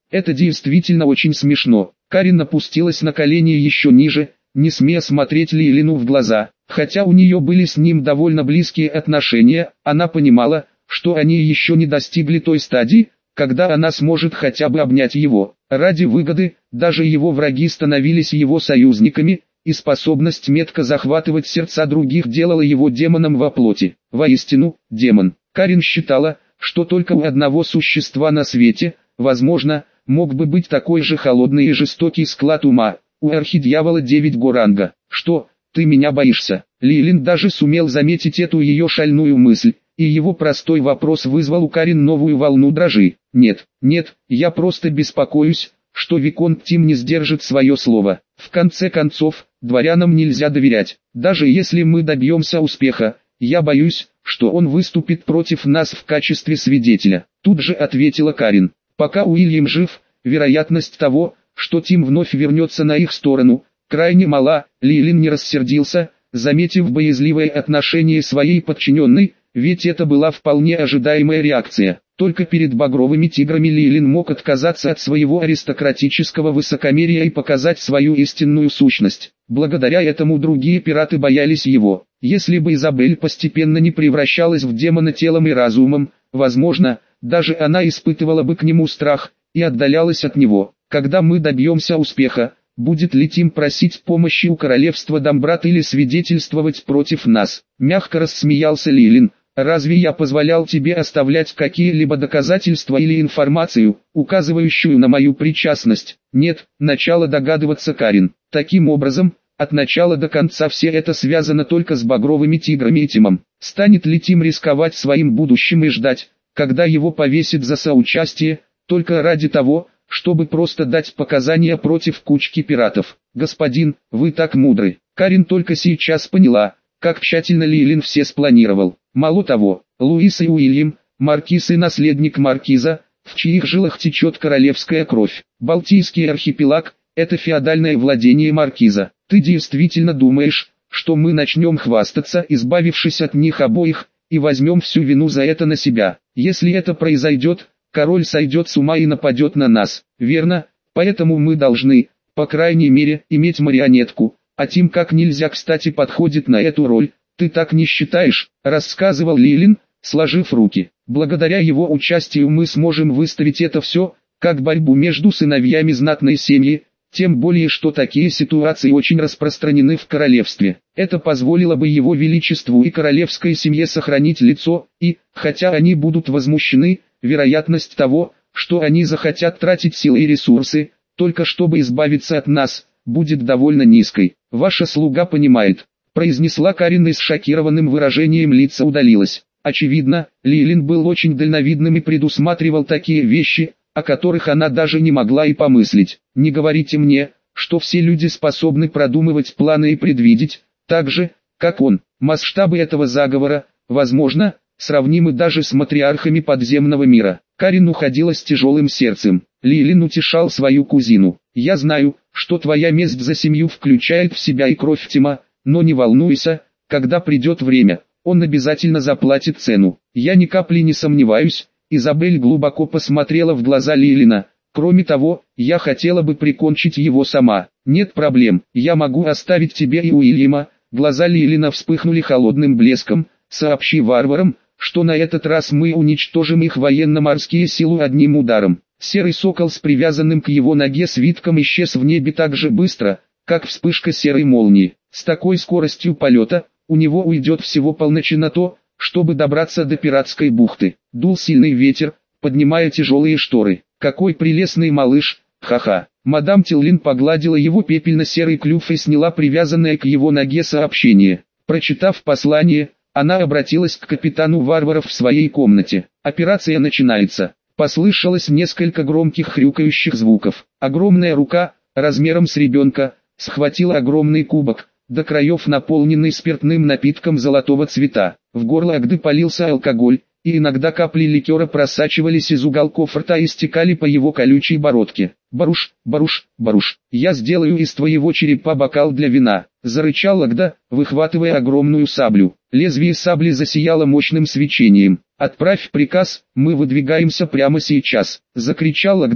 Это действительно очень смешно. Карин опустилась на колени еще ниже, не смея смотреть Лилину в глаза. Хотя у нее были с ним довольно близкие отношения, она понимала, что они еще не достигли той стадии, когда она сможет хотя бы обнять его. Ради выгоды, даже его враги становились его союзниками, и способность метко захватывать сердца других делала его демоном во плоти. Воистину, демон. Карин считала, что только у одного существа на свете, возможно, мог бы быть такой же холодный и жестокий склад ума, у архидьявола девять горанга. Что, ты меня боишься? Лилин даже сумел заметить эту ее шальную мысль, и его простой вопрос вызвал у Карин новую волну дрожи. Нет, нет, я просто беспокоюсь, что Виконт Тим не сдержит свое слово. В конце концов, дворянам нельзя доверять. Даже если мы добьемся успеха, я боюсь, что он выступит против нас в качестве свидетеля. Тут же ответила Карин. Пока Уильям жив, вероятность того, что Тим вновь вернется на их сторону, крайне мала. Лилин не рассердился, заметив боязливое отношение своей подчиненной, ведь это была вполне ожидаемая реакция. Только перед багровыми тиграми Лилин мог отказаться от своего аристократического высокомерия и показать свою истинную сущность. Благодаря этому другие пираты боялись его. Если бы Изабель постепенно не превращалась в демона телом и разумом, возможно, даже она испытывала бы к нему страх и отдалялась от него. Когда мы добьемся успеха, будет ли Тим просить помощи у королевства Домбрат или свидетельствовать против нас? Мягко рассмеялся Лилин. Разве я позволял тебе оставлять какие-либо доказательства или информацию, указывающую на мою причастность? Нет, начало догадываться Карин. Таким образом, от начала до конца все это связано только с багровыми тиграми и Тимом. Станет ли Тим рисковать своим будущим и ждать, когда его повесят за соучастие, только ради того, чтобы просто дать показания против кучки пиратов? Господин, вы так мудры. Карин только сейчас поняла, как тщательно Лилин все спланировал. Мало того, Луис и Уильям, маркиз и наследник маркиза, в чьих жилах течет королевская кровь. Балтийский архипелаг – это феодальное владение маркиза. Ты действительно думаешь, что мы начнем хвастаться, избавившись от них обоих, и возьмем всю вину за это на себя? Если это произойдет, король сойдет с ума и нападет на нас. Верно, поэтому мы должны, по крайней мере, иметь марионетку, а Тим как нельзя кстати подходит на эту роль. Ты так не считаешь? Рассказывал Лилин, сложив руки. Благодаря его участию мы сможем выставить это все, как борьбу между сыновьями знатной семьи, тем более что такие ситуации очень распространены в королевстве. Это позволило бы его величеству и королевской семье сохранить лицо, и, хотя они будут возмущены, вероятность того, что они захотят тратить силы и ресурсы, только чтобы избавиться от нас, будет довольно низкой. Ваша слуга понимает, произнесла Карин и с шокированным выражением лица удалилась. Очевидно, Лилин был очень дальновидным и предусматривал такие вещи, о которых она даже не могла и помыслить. Не говорите мне, что все люди способны продумывать планы и предвидеть, так же, как он. Масштабы этого заговора, возможно, сравнимы даже с матриархами подземного мира. Карин уходила с тяжелым сердцем. Лилин утешал свою кузину. «Я знаю, что твоя месть за семью включает в себя и кровь Тима, но не волнуйся, когда придет время, он обязательно заплатит цену. Я ни капли не сомневаюсь». Изабель глубоко посмотрела в глаза Лилина. «Кроме того, я хотела бы прикончить его сама. Нет проблем, я могу оставить тебе и Уильяма». Глаза Лилина вспыхнули холодным блеском. «Сообщи варварам, что на этот раз мы уничтожим их военно-морские силы одним ударом». Серый сокол с привязанным к его ноге свитком исчез в небе так же быстро, как вспышка серой молнии. С такой скоростью полета, у него уйдет всего полночи на то, чтобы добраться до пиратской бухты. Дул сильный ветер, поднимая тяжелые шторы. «Какой прелестный малыш, ха-ха». Мадам Тиллин погладила его пепельно-серый клюв и сняла привязанное к его ноге сообщение. Прочитав послание, она обратилась к капитану варваров в своей комнате. «Операция начинается». Послышалось несколько громких хрюкающих звуков. Огромная рука, размером с ребенка, схватила огромный кубок, до краев наполненный спиртным напитком золотого цвета. В горло Агды полился алкоголь, и иногда капли ликера просачивались из уголков рта и стекали по его колючей бородке. «Баруш, Баруш, Баруш, я сделаю из твоего черепа бокал для вина», — зарычал Агда, выхватывая огромную саблю. Лезвие сабли засияло мощным свечением. «Отправь приказ, мы выдвигаемся прямо сейчас», — закричал Агда,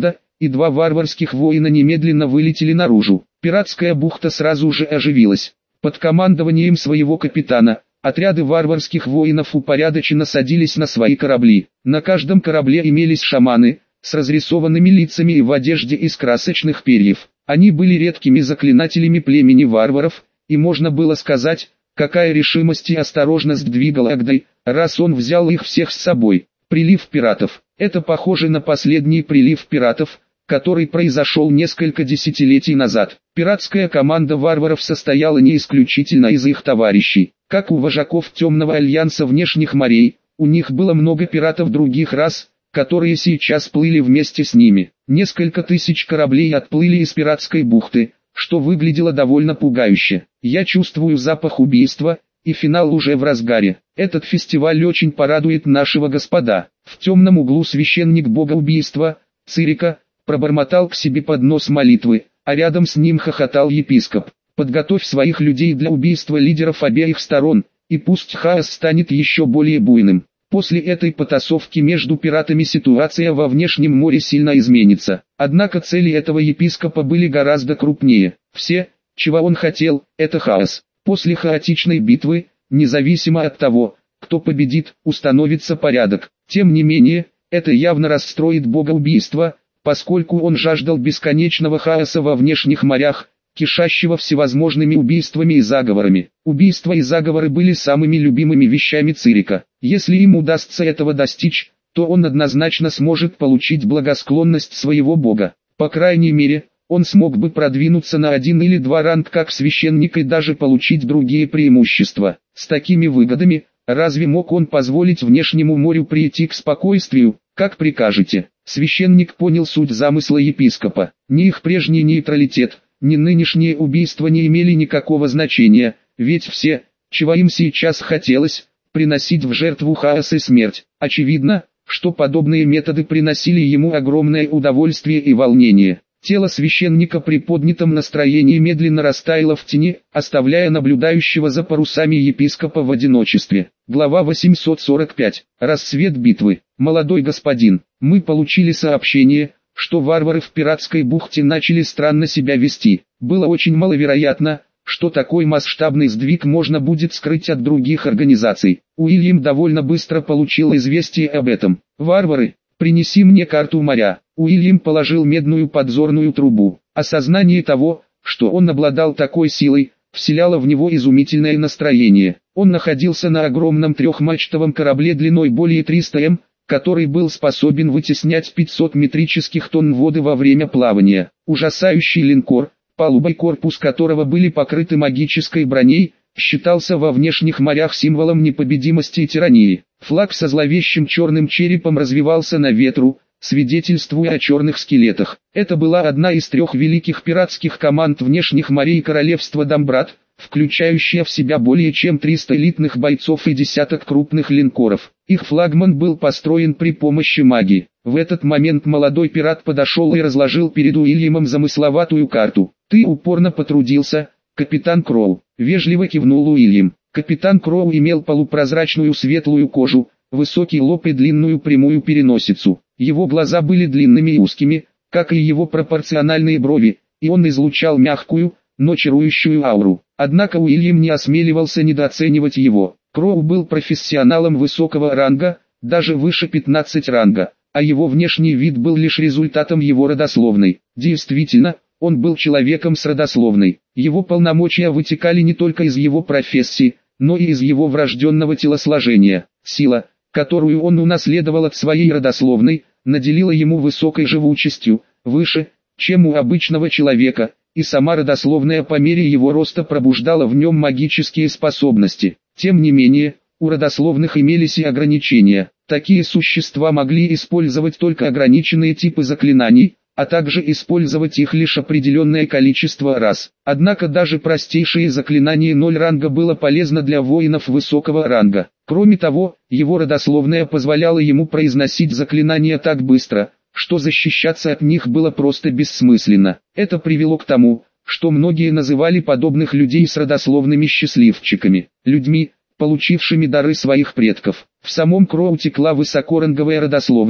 и два варварских воина немедленно вылетели наружу. Пиратская бухта сразу же оживилась. Под командованием своего капитана, отряды варварских воинов упорядоченно садились на свои корабли. На каждом корабле имелись шаманы, с разрисованными лицами и в одежде из красочных перьев. Они были редкими заклинателями племени варваров, и можно было сказать, какая решимость и осторожность двигала Агдой, раз он взял их всех с собой. Прилив пиратов. Это похоже на последний прилив пиратов, который произошел несколько десятилетий назад. Пиратская команда варваров состояла не исключительно из их товарищей. Как у вожаков Темного Альянса внешних морей, у них было много пиратов других рас, которые сейчас плыли вместе с ними. Несколько тысяч кораблей отплыли из пиратской бухты, что выглядело довольно пугающе. Я чувствую запах убийства, и финал уже в разгаре. Этот фестиваль очень порадует нашего Господа. В темном углу священник бога убийства, Цирика, пробормотал к себе под нос молитвы, а рядом с ним хохотал епископ. Подготовь своих людей для убийства лидеров обеих сторон, и пусть хаос станет еще более буйным. После этой потасовки между пиратами ситуация во внешнем море сильно изменится. Однако цели этого епископа были гораздо крупнее. Все, чего он хотел, это хаос. После хаотичной битвы, независимо от того, кто победит, установится порядок. Тем не менее, это явно расстроит бога убийства, поскольку он жаждал бесконечного хаоса во внешних морях, кишащего всевозможными убийствами и заговорами. Убийства и заговоры были самыми любимыми вещами Цирика. Если им удастся этого достичь, то он однозначно сможет получить благосклонность своего бога. По крайней мере, он смог бы продвинуться на один или два ранга как священник и даже получить другие преимущества. С такими выгодами, разве мог он позволить внешнему морю прийти к спокойствию? Как прикажете? Священник понял суть замысла епископа. Ни их прежний нейтралитет, ни нынешние убийства не имели никакого значения, ведь все, чего им сейчас хотелось, приносить в жертву хаос и смерть. Очевидно, что подобные методы приносили ему огромное удовольствие и волнение. Тело священника при поднятом настроении медленно растаяло в тени, оставляя наблюдающего за парусами епископа в одиночестве. Глава восемьсот сорок пять. Рассвет битвы. Молодой господин, мы получили сообщение, что варвары в пиратской бухте начали странно себя вести. Было очень маловероятно, что такой масштабный сдвиг можно будет скрыть от других организаций. Уильям довольно быстро получил известие об этом. «Варвары, принеси мне карту моря». Уильям положил медную подзорную трубу. Осознание того, что он обладал такой силой, вселяло в него изумительное настроение. Он находился на огромном трехмачтовом корабле длиной более триста метров, который был способен вытеснять пятьсот метрических тонн воды во время плавания. Ужасающий линкор, палуба и корпус которого были покрыты магической броней, считался во внешних морях символом непобедимости и тирании. Флаг со зловещим черным черепом развивался на ветру, свидетельствуя о черных скелетах. Это была одна из трех великих пиратских команд внешних морей королевства Дамбрат, включающая в себя более чем триста элитных бойцов и десяток крупных линкоров. Их флагман был построен при помощи магии. В этот момент молодой пират подошел и разложил перед Уильямом замысловатую карту. «Ты упорно потрудился, капитан Кроу», — вежливо кивнул Уильям. Капитан Кроу имел полупрозрачную светлую кожу, высокий лоб и длинную прямую переносицу. Его глаза были длинными и узкими, как и его пропорциональные брови, и он излучал мягкую, но чарующую ауру. Однако Уильям не осмеливался недооценивать его. Кроу был профессионалом высокого ранга, даже выше пятнадцать ранга, а его внешний вид был лишь результатом его родословной. Действительно, он был человеком с родословной. Его полномочия вытекали не только из его профессии, но и из его врожденного телосложения. Сила, которую он унаследовал от своей родословной, наделила ему высокой живучестью, выше, чем у обычного человека, и сама родословная по мере его роста пробуждала в нем магические способности. Тем не менее, у родословных имелись и ограничения. Такие существа могли использовать только ограниченные типы заклинаний, а также использовать их лишь определенное количество раз. Однако даже простейшие заклинания ноль ранга было полезно для воинов высокого ранга. Кроме того, его родословная позволяла ему произносить заклинания так быстро, что защищаться от них было просто бессмысленно. Это привело к тому, что многие называли подобных людей с родословными счастливчиками, людьми, получившими дары своих предков. В самом Кроу текла высокоранговая родословная,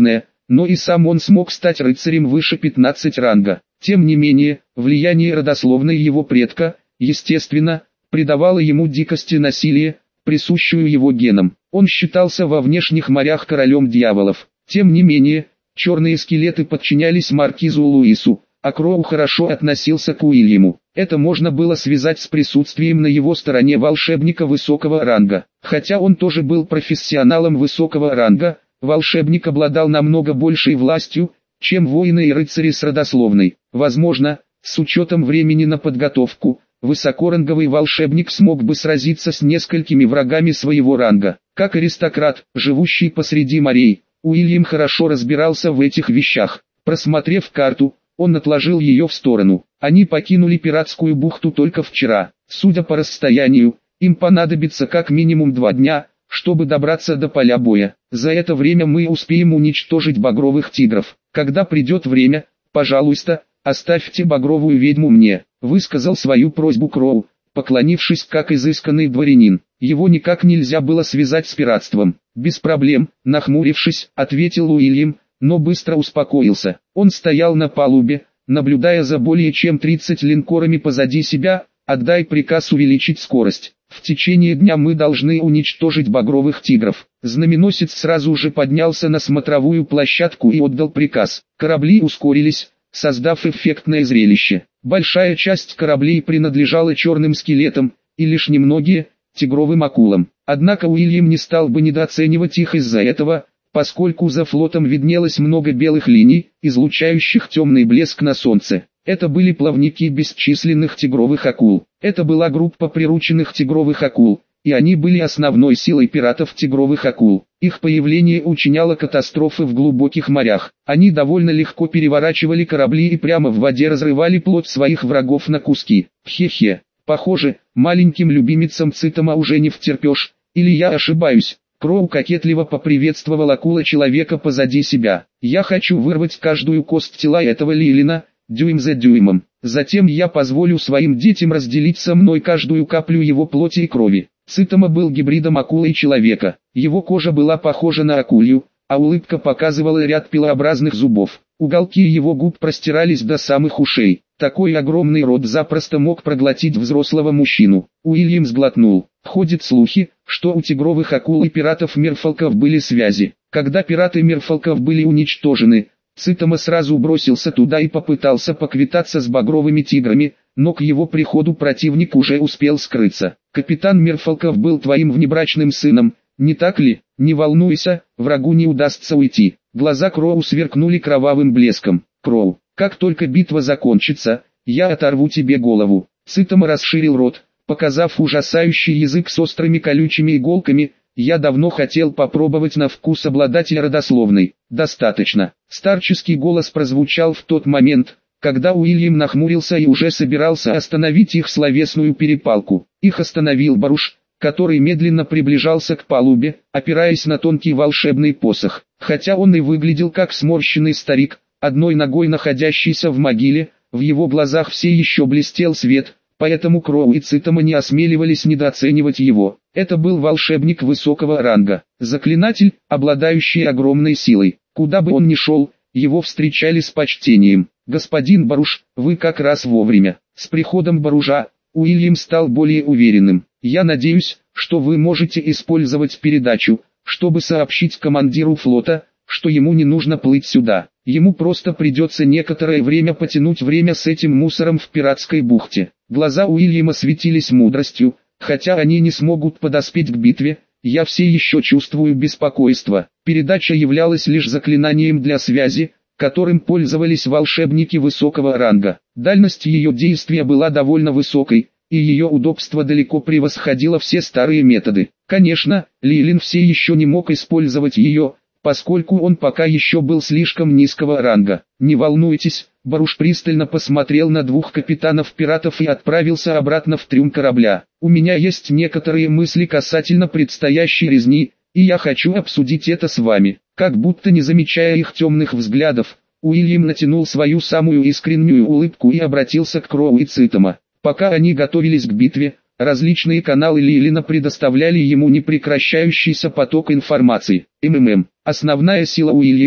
но и сам он смог стать рыцарем выше пятнадцатого ранга. Тем не менее, влияние родословной его предка, естественно, придавало ему дикость и насилие, присущую его генам. Он считался во внешних морях королем дьяволов. Тем не менее, черные скелеты подчинялись маркизу Луису, а Кроу хорошо относился к Уильяму. Это можно было связать с присутствием на его стороне волшебника высокого ранга. Хотя он тоже был профессионалом высокого ранга, волшебник обладал намного большей властью, чем воины и рыцари с родословной. Возможно, с учетом времени на подготовку, высокоранговый волшебник смог бы сразиться с несколькими врагами своего ранга. Как аристократ, живущий посреди морей, Уильям хорошо разбирался в этих вещах. Просмотрев карту, он отложил ее в сторону. Они покинули пиратскую бухту только вчера. Судя по расстоянию, им понадобится как минимум два дня, чтобы добраться до поля боя. За это время мы успеем уничтожить багровых тигров. Когда придет время, пожалуйста, оставьте багровую ведьму мне, высказал свою просьбу Кроу, поклонившись как изысканный дворянин. Его никак нельзя было связать с пиратством. Без проблем, нахмурившись, ответил Уильям, но быстро успокоился. Он стоял на палубе, наблюдая за более чем тридцатью линкорами позади себя. Отдай приказ увеличить скорость. В течение дня мы должны уничтожить багровых тигров. Знаменосец сразу же поднялся на смотровую площадку и отдал приказ. Корабли ускорились, создав эффектное зрелище. Большая часть кораблей принадлежала черным скелетам, и лишь немногие – тигровым акулам. Однако Уильям не стал бы недооценивать их из-за этого, поскольку за флотом виднелось много белых линий, излучающих темный блеск на солнце. Это были плавники бесчисленных тигровых акул. Это была группа прирученных тигровых акул, и они были основной силой пиратов тигровых акул. Их появление учиняло катастрофы в глубоких морях. Они довольно легко переворачивали корабли и прямо в воде разрывали плоть своих врагов на куски. Хе-хе, похоже, маленьким любимицам Цитома уже не втерпешь, или я ошибаюсь. Кроу кокетливо поприветствовал акула-человека позади себя. Я хочу вырвать каждую кость тела этого Лилина, дюйм за дюймом. Затем я позволю своим детям разделить со мной каждую каплю его плоти и крови. Цитома был гибридом акулы и человека. Его кожа была похожа на акулью, а улыбка показывала ряд пилообразных зубов. Уголки его губ простирались до самых ушей. Такой огромный рот запросто мог проглотить взрослого мужчину. Уильям сглотнул. Ходят слухи, что у тигровых акул и пиратов Мерфолков были связи. Когда пираты Мерфолков были уничтожены, Цитома сразу бросился туда и попытался поквитаться с багровыми тиграми, но к его приходу противник уже успел скрыться. Капитан Мерфолков был твоим внебрачным сыном, не так ли? Не волнуйся, врагу не удастся уйти. Глаза Кроу сверкнули кровавым блеском. Кроу, как только битва закончится, я оторву тебе голову. Цитома расширил рот, показав ужасающий язык с острыми колючими иголками. Я давно хотел попробовать на вкус обладателя родословной. Достаточно. Старческий голос прозвучал в тот момент, когда Уильям нахмурился и уже собирался остановить их словесную перепалку. Их остановил Баруш, который медленно приближался к палубе, опираясь на тонкий волшебный посох. Хотя он и выглядел как сморщенный старик, одной ногой находящийся в могиле, в его глазах все еще блестел свет. Поэтому Кроу и Цитома не осмеливались недооценивать его. Это был волшебник высокого ранга, заклинатель, обладающий огромной силой. Куда бы он ни шел, его встречали с почтением. «Господин Баруш, вы как раз вовремя». С приходом Баружа, Уильям стал более уверенным. «Я надеюсь, что вы можете использовать передачу, чтобы сообщить командиру флота, что ему не нужно плыть сюда. Ему просто придется некоторое время потянуть время с этим мусором в пиратской бухте». Глаза Уильяма светились мудростью. «Хотя они не смогут подоспеть к битве, я все еще чувствую беспокойство». Передача являлась лишь заклинанием для связи, которым пользовались волшебники высокого ранга. Дальность ее действия была довольно высокой, и ее удобство далеко превосходило все старые методы. Конечно, Лилин все еще не мог использовать ее, поскольку он пока еще был слишком низкого ранга. «Не волнуйтесь», Баруш пристально посмотрел на двух капитанов пиратов и отправился обратно в трюм корабля. «У меня есть некоторые мысли касательно предстоящей резни, и я хочу обсудить это с вами». Как будто не замечая их темных взглядов, Уильям натянул свою самую искреннюю улыбку и обратился к Кроу и Цитома. Пока они готовились к битве, различные каналы Лилина предоставляли ему непрекращающийся поток информации. МММ. Основная сила Уильяма,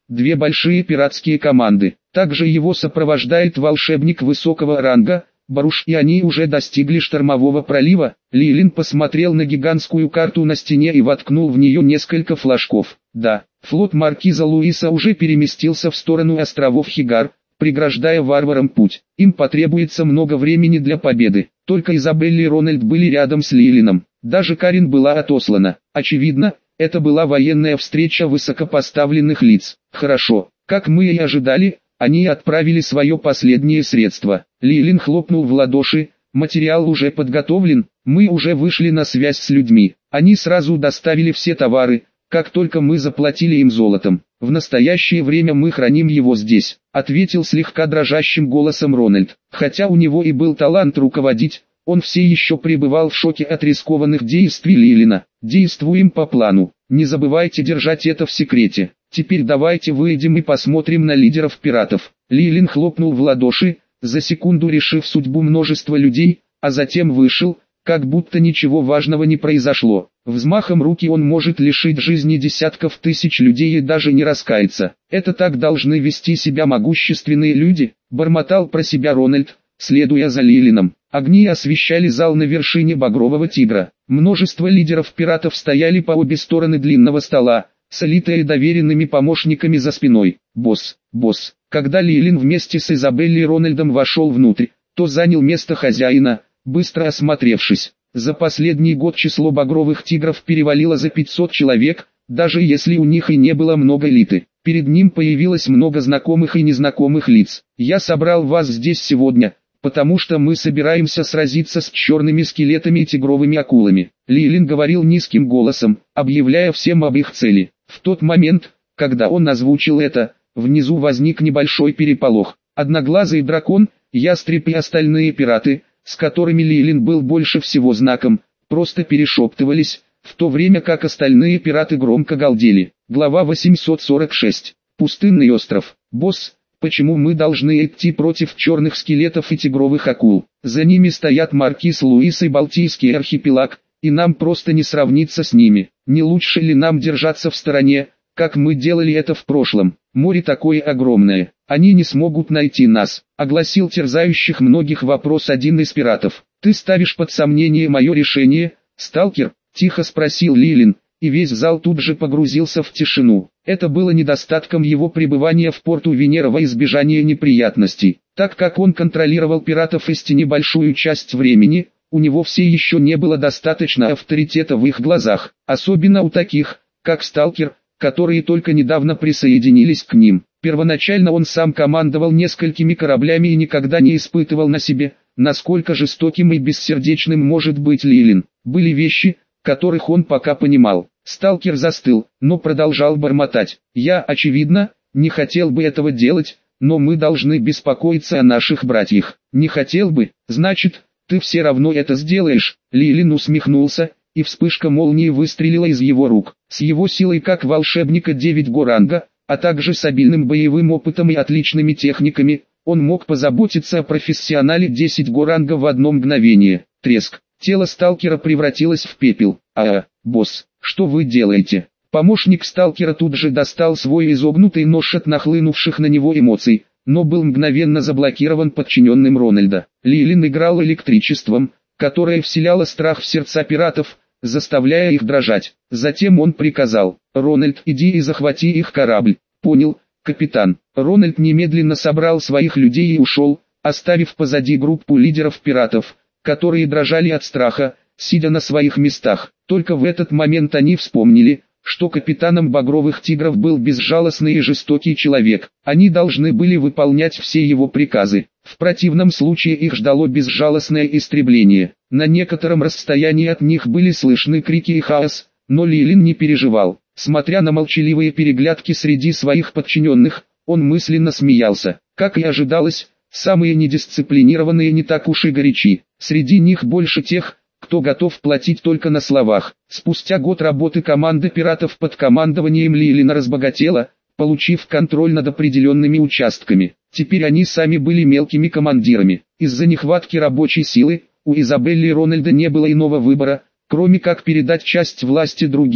две большие пиратские команды. Также его сопровождает волшебник высокого ранга, Баруш, и они уже достигли штормового пролива. Лилин посмотрел на гигантскую карту на стене и воткнул в нее несколько флажков. Да, флот маркиза Луиса уже переместился в сторону островов Хигар, преграждая варварам путь. Им потребуется много времени для победы. Только Изабелла и Рональд были рядом с Лилином. Даже Карин была отослана. Очевидно, это была военная встреча высокопоставленных лиц. Хорошо, как мы и ожидали, они отправили свое последнее средство. Лилин хлопнул в ладоши. Материал уже подготовлен, мы уже вышли на связь с людьми. Они сразу доставили все товары, как только мы заплатили им золотом. В настоящее время мы храним его здесь, ответил слегка дрожащим голосом Рональд. Хотя у него и был талант руководить, он все еще пребывал в шоке от рискованных действий Лилина. Действуем по плану, не забывайте держать это в секрете. Теперь давайте выйдем и посмотрим на лидеров пиратов. Лилин хлопнул в ладоши, за секунду решив судьбу множества людей, а затем вышел, как будто ничего важного не произошло. Взмахом руки он может лишить жизни десятков тысяч людей и даже не раскаяться. Это так должны вести себя могущественные люди, бормотал про себя Рональд, следуя за Лилином. Огни освещали зал на вершине Багрового Тигра. Множество лидеров пиратов стояли по обе стороны длинного стола, с элитой и доверенными помощниками за спиной. «Босс, босс». Когда Лилин вместе с Изабеллой и Рональдом вошел внутрь, то занял место хозяина, быстро осмотревшись. За последний год число багровых тигров перевалило за пятьсот человек, даже если у них и не было много элиты. Перед ним появилось много знакомых и незнакомых лиц. «Я собрал вас здесь сегодня, потому что мы собираемся сразиться с черными скелетами и тигровыми акулами». Лилин говорил низким голосом, объявляя всем об их цели. В тот момент, когда он озвучил это, внизу возник небольшой переполох. Одноглазый дракон, ястреб и остальные пираты, с которыми Лилин был больше всего знаком, просто перешептывались, в то время как остальные пираты громко галдели. Глава восемьсот сорок шесть. Пустынный остров. «Босс, почему мы должны идти против черных скелетов и тигровых акул? За ними стоят маркиз Луис и Балтийский архипелаг, и нам просто не сравниться с ними. Не лучше ли нам держаться в стороне, как мы делали это в прошлом? Море такое огромное, они не смогут найти нас», огласил терзающих многих вопрос один из пиратов. «Ты ставишь под сомнение мое решение, сталкер?» – тихо спросил Лилин, и весь зал тут же погрузился в тишину. Это было недостатком его пребывания в порту Венера во избежание неприятностей. Так как он контролировал пиратов истине большую часть времени, у него все еще не было достаточно авторитета в их глазах, особенно у таких, как сталкер, которые только недавно присоединились к ним. Первоначально он сам командовал несколькими кораблями и никогда не испытывал на себе, насколько жестоким и бессердечным может быть Лилин. Были вещи, которых он пока понимал. Сталкер застыл, но продолжал бормотать. «Я, очевидно, не хотел бы этого делать, но мы должны беспокоиться о наших братьях. Не хотел бы, значит, ты все равно это сделаешь». Лилин усмехнулся, и вспышка молнии выстрелила из его рук. С его силой как волшебника девять горанга, а также с обильным боевым опытом и отличными техниками, он мог позаботиться о профессионале десять горанга в одно мгновение. Треск. Тело сталкера превратилось в пепел. «А, босс, что вы делаете?» Помощник сталкера тут же достал свой изогнутый нож от нахлынувших на него эмоций, но был мгновенно заблокирован подчиненным Рональда. Лилин играл электричеством, которое вселяло страх в сердца пиратов, заставляя их дрожать. Затем он приказал: «Рональд, иди и захвати их корабль». «Понял, капитан». Рональд немедленно собрал своих людей и ушел, оставив позади группу лидеров пиратов, которые дрожали от страха, сидя на своих местах. Только в этот момент они вспомнили, что капитаном Багровых Тигров был безжалостный и жестокий человек. Они должны были выполнять все его приказы. В противном случае их ждало безжалостное истребление. На некотором расстоянии от них были слышны крики и хаос, но Лилин не переживал. Смотря на молчаливые переглядки среди своих подчиненных, он мысленно смеялся. Как и ожидалось, самые недисциплинированные не так уж и горячи. Среди них больше тех, кто готов платить только на словах. Спустя год работы команда пиратов под командованием Лилина разбогатела, получив контроль над определенными участками. Теперь они сами были мелкими командирами. Из-за нехватки рабочей силы, у Изабеллы и Рональда не было иного выбора, кроме как передать часть власти другим,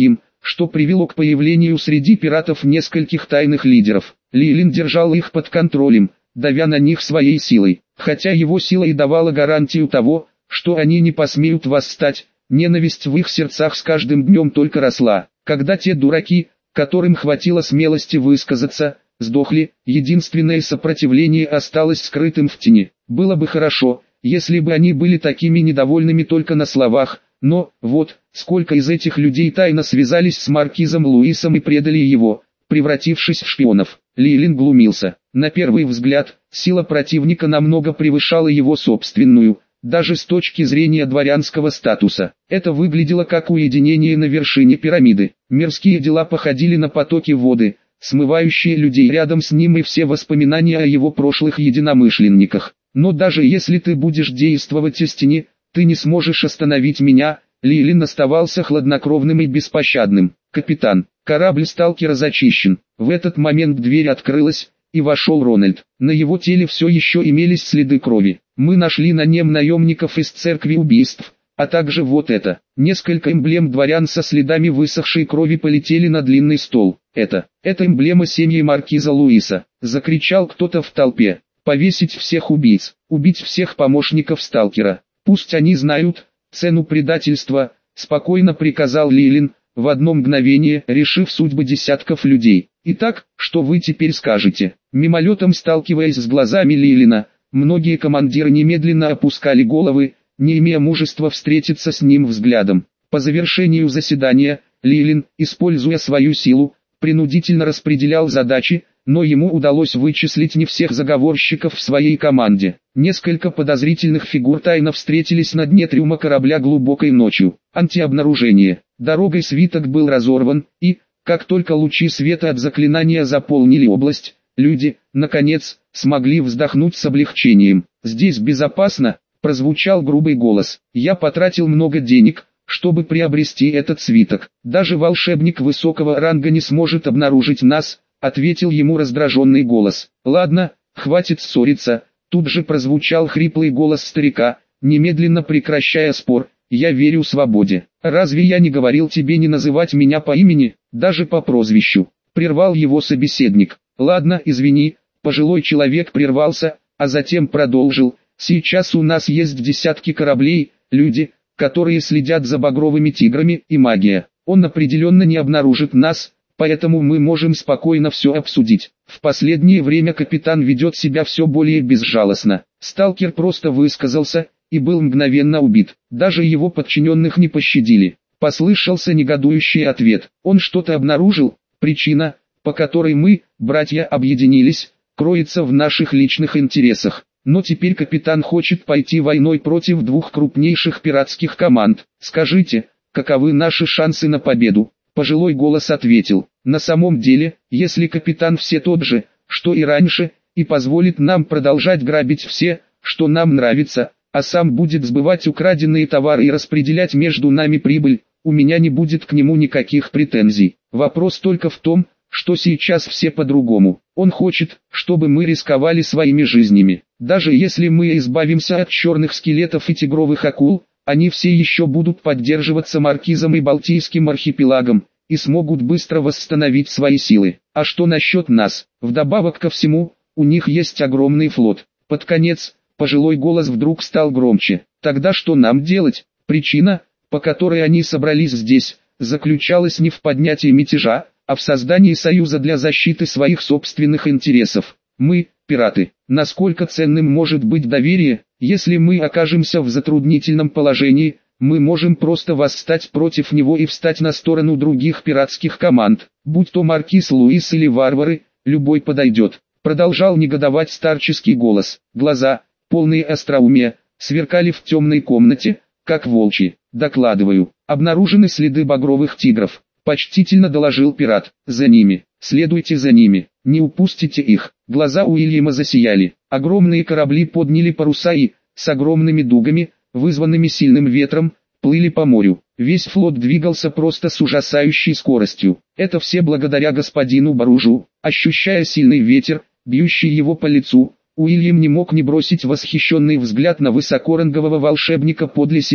что привело к появлению среди пиратов нескольких тайных лидеров. Лилин держал их под контролем, давя на них своей силой. Хотя его сила и давала гарантию того, что они не посмеют восстать, ненависть в их сердцах с каждым днем только росла. Когда те дураки, которым хватило смелости высказаться, сдохли, единственное сопротивление осталось скрытым в тени. Было бы хорошо, если бы они были такими недовольными только на словах, но, вот, сколько из этих людей тайно связались с маркизом Луисом и предали его, превратившись в шпионов. Лилин глумился. На первый взгляд, сила противника намного превышала его собственную, даже с точки зрения дворянского статуса. Это выглядело как уединение на вершине пирамиды. Мирские дела походили на потоки воды, смывающие людей рядом с ним и все воспоминания о его прошлых единомышленниках. Но даже если ты будешь действовать из тени, ты не сможешь остановить меня. Лилин оставался хладнокровным и беспощадным. «Капитан, корабль сталкера зачищен». В этот момент дверь открылась, и вошел Рональд. На его теле все еще имелись следы крови. «Мы нашли на нем наемников из церкви убийств, а также вот это». Несколько эмблем дворян со следами высохшей крови полетели на длинный стол. «Это, это эмблема семьи маркиза Луиса», — закричал кто-то в толпе. «Повесить всех убийц, убить всех помощников сталкера. Пусть они знают цену предательства», — спокойно приказал Лилин, в одно мгновение решив судьбы десятков людей. «Итак, что вы теперь скажете?» Мимолетом сталкиваясь с глазами Лилина, многие командиры немедленно опускали головы, не имея мужества встретиться с ним взглядом. По завершению заседания, Лилин, используя свою силу, принудительно распределял задачи, но ему удалось вычислить не всех заговорщиков в своей команде. Несколько подозрительных фигур тайно встретились на дне трюма корабля глубокой ночью. Антиобнаружение. Дорогой свиток был разорван, и, как только лучи света от заклинания заполнили область, люди, наконец, смогли вздохнуть с облегчением. «Здесь безопасно», — прозвучал грубый голос. «Я потратил много денег, чтобы приобрести этот свиток. Даже волшебник высокого ранга не сможет обнаружить нас», — ответил ему раздраженный голос. «Ладно, хватит ссориться», — тут же прозвучал хриплый голос старика, немедленно прекращая спор. «Я верю свободе. Разве я не говорил тебе не называть меня по имени, даже по прозвищу?» Прервал его собеседник. «Ладно, извини», пожилой человек прервался, а затем продолжил. «Сейчас у нас есть десятки кораблей, люди, которые следят за багровыми тиграми, и магия. Он определенно не обнаружит нас, поэтому мы можем спокойно все обсудить. В последнее время капитан ведет себя все более безжалостно. Сталкер просто высказался и был мгновенно убит. Даже его подчиненных не пощадили». Послышался негодующий ответ. «Он что-то обнаружил? Причина, по которой мы, братья, объединились, кроется в наших личных интересах. Но теперь капитан хочет пойти войной против двух крупнейших пиратских команд. Скажите, каковы наши шансы на победу?» Пожилой голос ответил. «На самом деле, если капитан все тот же, что и раньше, и позволит нам продолжать грабить все, что нам нравится, а сам будет сбывать украденные товары и распределять между нами прибыль, у меня не будет к нему никаких претензий. Вопрос только в том, что сейчас все по-другому. Он хочет, чтобы мы рисковали своими жизнями. Даже если мы избавимся от черных скелетов и тигровых акул, они все еще будут поддерживаться маркизом и Балтийским архипелагом, и смогут быстро восстановить свои силы. А что насчет нас? Вдобавок ко всему, у них есть огромный флот». Под конец, пожилой голос вдруг стал громче. «Тогда что нам делать?» Причина, по которой они собрались здесь, заключалась не в поднятии мятежа, а в создании союза для защиты своих собственных интересов. Мы, пираты, насколько ценным может быть доверие? Если мы окажемся в затруднительном положении, мы можем просто восстать против него и встать на сторону других пиратских команд, будь то маркиз Луис или варвары, любой подойдет. Продолжал негодовать старческий голос. Глаза, полные остроумия, сверкали в темной комнате, как волчьи. «Докладываю, обнаружены следы багровых тигров», — почтительно доложил пират. «За ними, следуйте за ними, не упустите их». Глаза Уильяма засияли. Огромные корабли подняли паруса и, с огромными дугами, вызванными сильным ветром, плыли по морю. Весь флот двигался просто с ужасающей скоростью. Это все благодаря господину Баружу. Ощущая сильный ветер, бьющий его по лицу, Уильям не мог не бросить восхищенный взгляд на высокорангового волшебника подле себя.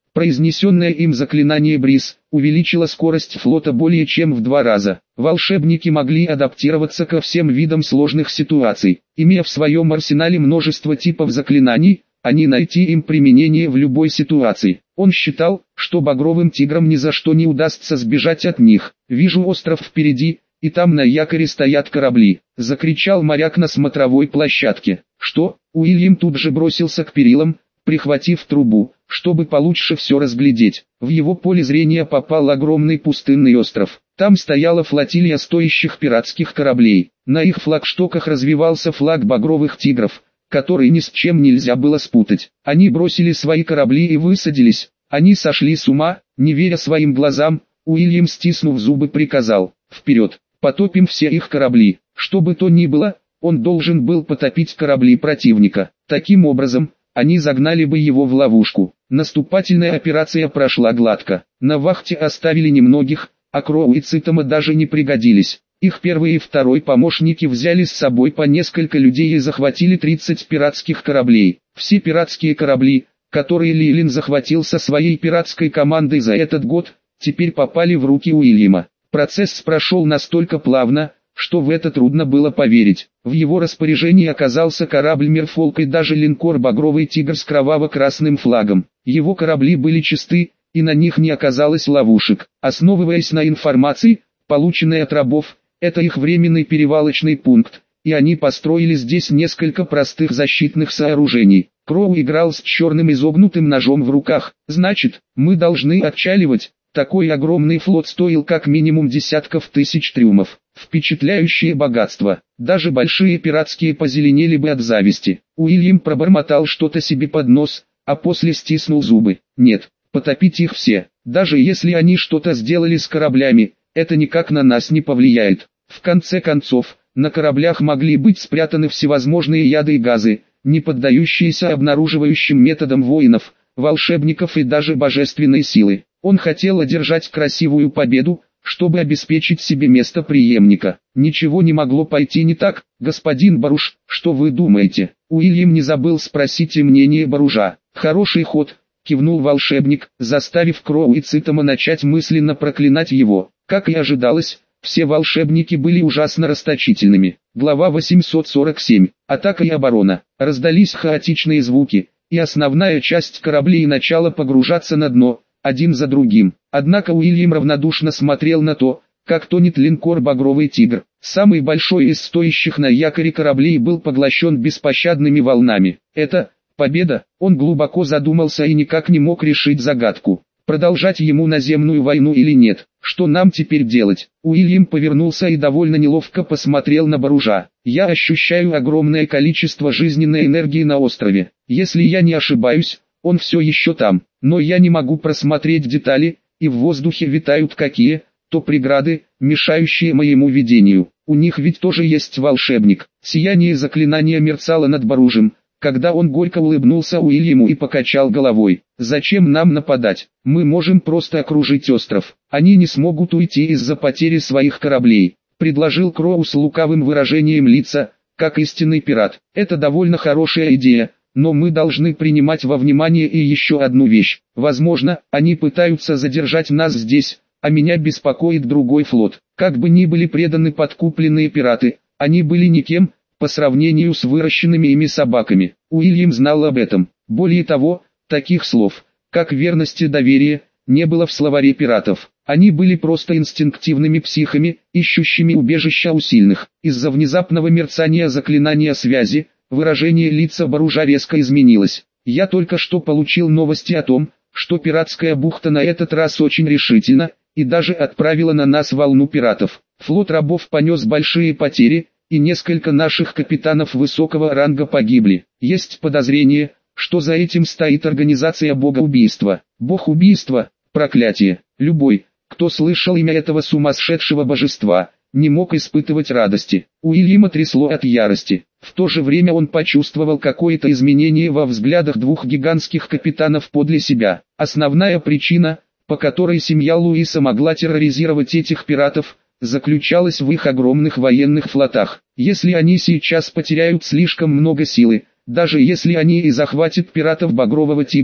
Произнесенное им заклинание «Бриз» увеличило скорость флота более чем в два раза. Волшебники могли адаптироваться ко всем видам сложных ситуаций. Имея в своем арсенале множество типов заклинаний, они найти им применение в любой ситуации. Он считал, что багровым тиграм ни за что не удастся сбежать от них. «Вижу остров впереди, и там на якоре стоят корабли», — закричал моряк на смотровой площадке. «Что?» Уильям тут же бросился к перилам, прихватив трубу, чтобы получше все разглядеть. В его поле зрения попал огромный пустынный остров. Там стояла флотилия стоящих пиратских кораблей. На их флагштоках развивался флаг багровых тигров, который ни с чем нельзя было спутать. Они бросили свои корабли и высадились. Они сошли с ума, не веря своим глазам. Уильям, стиснув зубы, приказал: «Вперед! Потопим все их корабли!» Что бы то ни было, он должен был потопить корабли противника. Таким образом, они загнали бы его в ловушку. Наступательная операция прошла гладко. На вахте оставили немногих, а Кроу и Цитома даже не пригодились. Их первый и второй помощники взяли с собой по несколько людей и захватили тридцать пиратских кораблей. Все пиратские корабли, которые Лилин захватил со своей пиратской командой за этот год, теперь попали в руки Уильяма. Процесс прошел настолько плавно, что в это трудно было поверить. В его распоряжении оказался корабль Мерфолк и даже линкор «Багровый тигр» с кроваво-красным флагом. Его корабли были чисты, и на них не оказалось ловушек. Основываясь на информации, полученной от рабов, это их временный перевалочный пункт, и они построили здесь несколько простых защитных сооружений. Кроу играл с черным изогнутым ножом в руках. «Значит, мы должны отчаливать». Такой огромный флот стоил как минимум десятков тысяч трюмов. Впечатляющее богатство. Даже большие пиратские позеленели бы от зависти. Уильям пробормотал что-то себе под нос, а после стиснул зубы. Нет, потопить их все. Даже если они что-то сделали с кораблями, это никак на нас не повлияет. В конце концов, на кораблях могли быть спрятаны всевозможные яды и газы, не поддающиеся обнаруживающим методам воинов, волшебников и даже божественной силы. Он хотел одержать красивую победу, чтобы обеспечить себе место преемника. Ничего не могло пойти не так. «Господин Баруш, что вы думаете?» Уильям не забыл спросить и мнение Баружа. «Хороший ход», — кивнул волшебник, заставив Кроу и Цитома начать мысленно проклинать его. Как и ожидалось, все волшебники были ужасно расточительными. Глава восемьсот сорок семь. Атака и оборона. Раздались хаотичные звуки, и основная часть кораблей начала погружаться на дно, один за другим. Однако Уильям равнодушно смотрел на то, как тонет линкор «Багровый тигр». Самый большой из стоящих на якоре кораблей был поглощен беспощадными волнами. Это победа. Он глубоко задумался и никак не мог решить загадку. Продолжать ему наземную войну или нет? Что нам теперь делать? Уильям повернулся и довольно неловко посмотрел на Баружа. «Я ощущаю огромное количество жизненной энергии на острове. Если я не ошибаюсь, он все еще там, но я не могу просмотреть детали, и в воздухе витают какие-то преграды, мешающие моему видению. У них ведь тоже есть волшебник». Сияние заклинания мерцало над Баружем, когда он горько улыбнулся Уильяму и покачал головой. «Зачем нам нападать? Мы можем просто окружить остров. Они не смогут уйти из-за потери своих кораблей», — предложил Кроу с лукавым выражением лица, как истинный пират. «Это довольно хорошая идея. Но мы должны принимать во внимание и еще одну вещь. Возможно, они пытаются задержать нас здесь, а меня беспокоит другой флот. Как бы ни были преданы подкупленные пираты, они были никем, по сравнению с выращенными ими собаками. Уильям знал об этом. Более того, таких слов, как верность и доверие, не было в словаре пиратов. Они были просто инстинктивными психами, ищущими убежища у сильных. Из-за внезапного мерцания заклинания связи, выражение лица Баружа резко изменилось. «Я только что получил новости о том, что пиратская бухта на этот раз очень решительна, и даже отправила на нас волну пиратов. Флот рабов понес большие потери, и несколько наших капитанов высокого ранга погибли. Есть подозрение, что за этим стоит организация богоубийства. Бог-убийства, проклятие. Любой, кто слышал имя этого сумасшедшего божества, не мог испытывать радости». Уильяма трясло от ярости. В то же время он почувствовал какое-то изменение во взглядах двух гигантских капитанов подле себя. Основная причина, по которой семья Луиса могла терроризировать этих пиратов, заключалась в их огромных военных флотах. Если они сейчас потеряют слишком много силы, даже если они и захватят пиратов Багрового Тигра,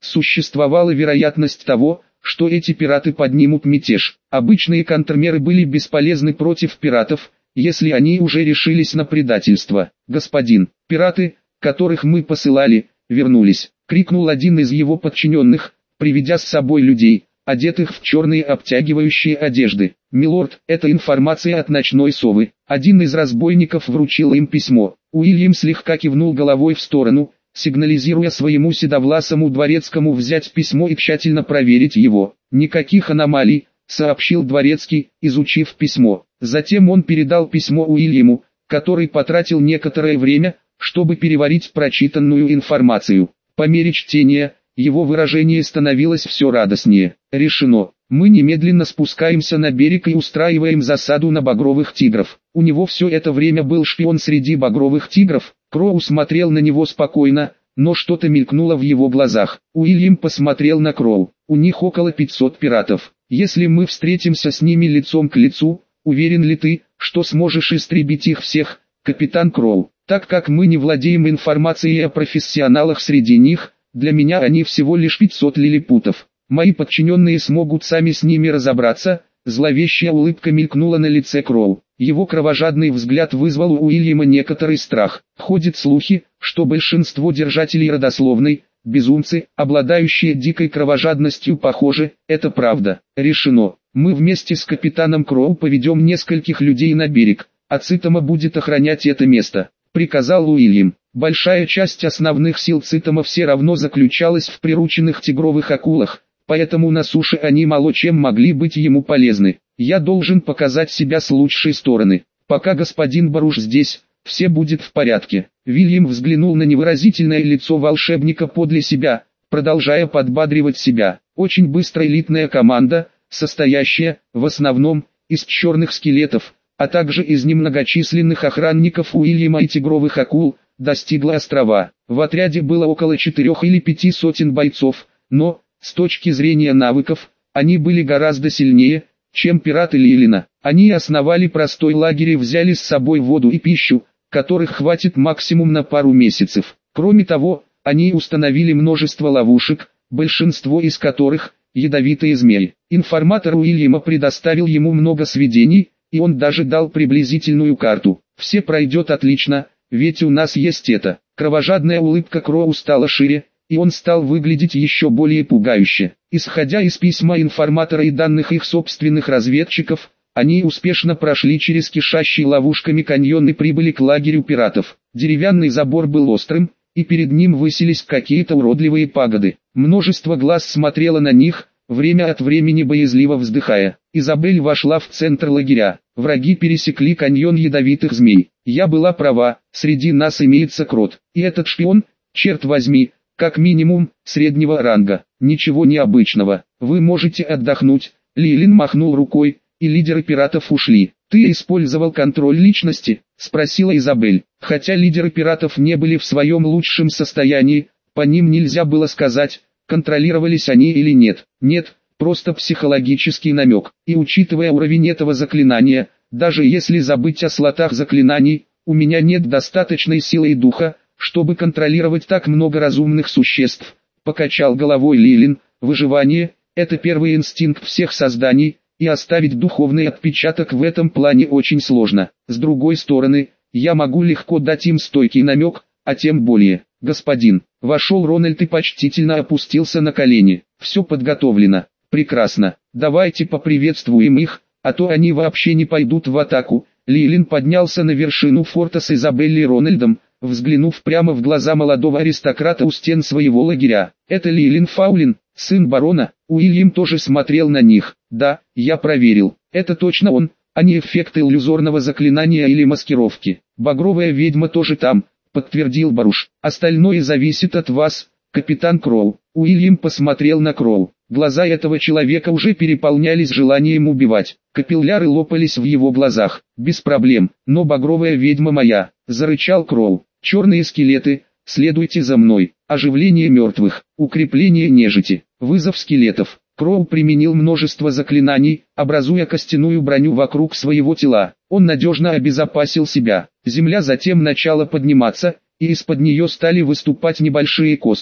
существовала вероятность того, что эти пираты поднимут мятеж. Обычные контрмеры были бесполезны против пиратов, если они уже решились на предательство. «Господин, пираты, которых мы посылали, вернулись», — крикнул один из его подчиненных, приведя с собой людей, одетых в черные обтягивающие одежды. «Милорд, это информация от ночной совы». Один из разбойников вручил им письмо. Уильям слегка кивнул головой в сторону, сигнализируя своему седовласому дворецкому взять письмо и тщательно проверить его. «Никаких аномалий», — сообщил дворецкий, изучив письмо. Затем он передал письмо Уильяму, который потратил некоторое время, чтобы переварить прочитанную информацию. По мере чтения, его выражение становилось все радостнее. «Решено. Мы немедленно спускаемся на берег и устраиваем засаду на багровых тигров». У него все это время был шпион среди багровых тигров. Кроу смотрел на него спокойно, но что-то мелькнуло в его глазах. Уильям посмотрел на Кроу. «У них около пятисот пиратов. Если мы встретимся с ними лицом к лицу, уверен ли ты, что сможешь истребить их всех, капитан Кроу? Так как мы не владеем информацией о профессионалах среди них, для меня они всего лишь пятьсот лилипутов. Мои подчиненные смогут сами с ними разобраться». Зловещая улыбка мелькнула на лице Кроу. Его кровожадный взгляд вызвал у Уильяма некоторый страх. Ходят слухи, что большинство держателей родословной – безумцы, обладающие дикой кровожадностью. Похоже, это правда. Решено. Мы вместе с капитаном Кроу поведем нескольких людей на берег, а Цитома будет охранять это место, приказал Уильям. Большая часть основных сил Цитома все равно заключалась в прирученных тигровых акулах, поэтому на суше они мало чем могли быть ему полезны. Я должен показать себя с лучшей стороны. Пока господин Баруш здесь, все будет в порядке. Вильям взглянул на невыразительное лицо волшебника подле себя, продолжая подбадривать себя. Очень быстрая элитная команда, состоящая, в основном, из черных скелетов, а также из немногочисленных охранников Уильяма и тигровых акул, достигла острова. В отряде было около четырех или пяти сотен бойцов, но, с точки зрения навыков, они были гораздо сильнее, чем пираты Лилина. Они основали простой лагерь и взяли с собой воду и пищу, которых хватит максимум на пару месяцев. Кроме того, они установили множество ловушек, большинство из которых – ядовитые змеи. Информатор Уильяма предоставил ему много сведений, и он даже дал приблизительную карту. «Все пройдет отлично, ведь у нас есть это». Кровожадная улыбка Кроу стала шире, и он стал выглядеть еще более пугающе. Исходя из письма информатора и данных их собственных разведчиков, они успешно прошли через кишащий ловушками каньон и прибыли к лагерю пиратов. Деревянный забор был острым, и перед ним высились какие-то уродливые пагоды. Множество глаз смотрело на них, время от времени боязливо вздыхая. Изабель вошла в центр лагеря. Враги пересекли каньон ядовитых змей. Я была права, среди нас имеется крот. И этот шпион, черт возьми, как минимум, среднего ранга. Ничего необычного. Вы можете отдохнуть. Лилин махнул рукой, и лидеры пиратов ушли. «Ты использовал контроль личности?» – спросила Изабель. Хотя лидеры пиратов не были в своем лучшем состоянии, по ним нельзя было сказать, контролировались они или нет. Нет, просто психологический намек. И учитывая уровень этого заклинания, даже если забыть о слотах заклинаний, у меня нет достаточной силы и духа, чтобы контролировать так много разумных существ. Покачал головой Лилин. Выживание – это первый инстинкт всех созданий, и оставить духовный отпечаток в этом плане очень сложно. С другой стороны, я могу легко дать им стойкий намек, а тем более, господин. Вошел Рональд и почтительно опустился на колени. Все подготовлено. Прекрасно. Давайте поприветствуем их, а то они вообще не пойдут в атаку. Лилин поднялся на вершину форта с Изабеллой и Рональдом, взглянув прямо в глаза молодого аристократа у стен своего лагеря. Это Лилин Фаулин, сын барона. Уильям тоже смотрел на них. Да, я проверил. Это точно он, а не эффекты иллюзорного заклинания или маскировки. Багровая ведьма тоже там, подтвердил Баруш. Остальное зависит от вас, капитан Кроу. Уильям посмотрел на Кроу. Глаза этого человека уже переполнялись желанием убивать. Капилляры лопались в его глазах. Без проблем, но багровая ведьма моя, зарычал Кроу. Черные скелеты, следуйте за мной. Оживление мертвых, укрепление нежити, вызов скелетов. Кроу применил множество заклинаний, образуя костяную броню вокруг своего тела. Он надежно обезопасил себя. Земля затем начала подниматься, и из-под нее стали выступать небольшие кости,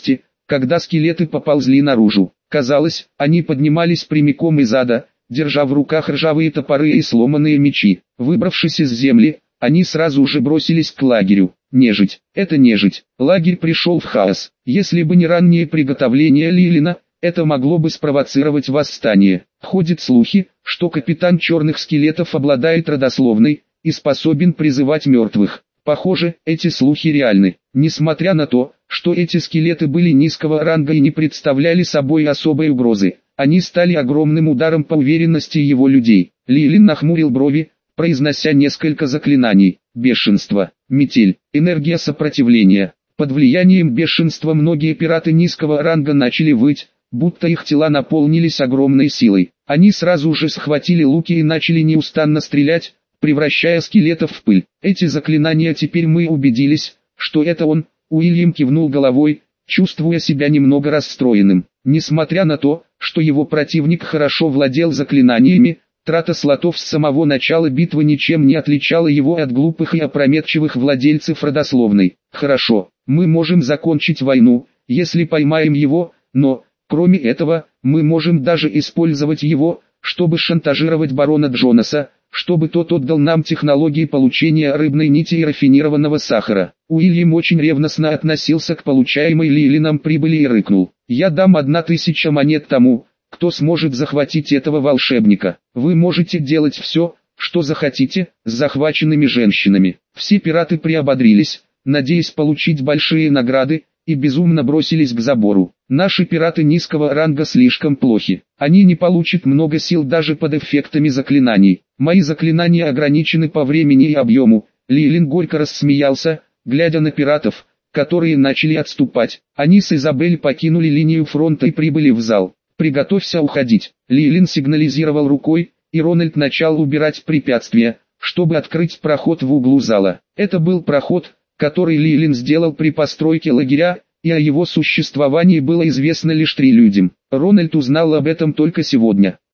когда скелеты поползли наружу. Казалось, они поднимались прямиком из ада, держа в руках ржавые топоры и сломанные мечи. Выбравшись из земли, они сразу же бросились к лагерю. Нежить, это нежить. Лагерь пришел в хаос. Если бы не ранние приготовления Лилина, это могло бы спровоцировать восстание. Ходят слухи, что капитан черных скелетов обладает родословной и способен призывать мертвых. Похоже, эти слухи реальны. Несмотря на то, что эти скелеты были низкого ранга и не представляли собой особой угрозы, они стали огромным ударом по уверенности его людей. Лилин нахмурил брови, произнося несколько заклинаний. Бешенство, метель, энергия сопротивления. Под влиянием бешенства многие пираты низкого ранга начали выть, будто их тела наполнились огромной силой. Они сразу же схватили луки и начали неустанно стрелять, превращая скелетов в пыль. Эти заклинания теперь мы убедились, что это он. Уильям кивнул головой, чувствуя себя немного расстроенным. Несмотря на то, что его противник хорошо владел заклинаниями, трата слотов с самого начала битвы ничем не отличала его от глупых и опрометчивых владельцев родословной. Хорошо, мы можем закончить войну, если поймаем его, но, кроме этого, мы можем даже использовать его, чтобы шантажировать барона Джонаса, чтобы тот отдал нам технологии получения рыбной нити и рафинированного сахара. Уильям очень ревностно относился к получаемой Лилином прибыли и рыкнул: «Я дам одна тысяча монет тому, кто сможет захватить этого волшебника. Вы можете делать все, что захотите, с захваченными женщинами». Все пираты приободрились, надеясь получить большие награды, и безумно бросились к забору. Наши пираты низкого ранга слишком плохи. Они не получат много сил даже под эффектами заклинаний. Мои заклинания ограничены по времени и объему. Лилин горько рассмеялся, глядя на пиратов, которые начали отступать. Они с Изабель покинули линию фронта и прибыли в зал. «Приготовься уходить». Лилин сигнализировал рукой, и Рональд начал убирать препятствия, чтобы открыть проход в углу зала. Это был проход, который Лилин сделал при постройке лагеря, и о его существовании было известно лишь три людям. Рональд узнал об этом только сегодня.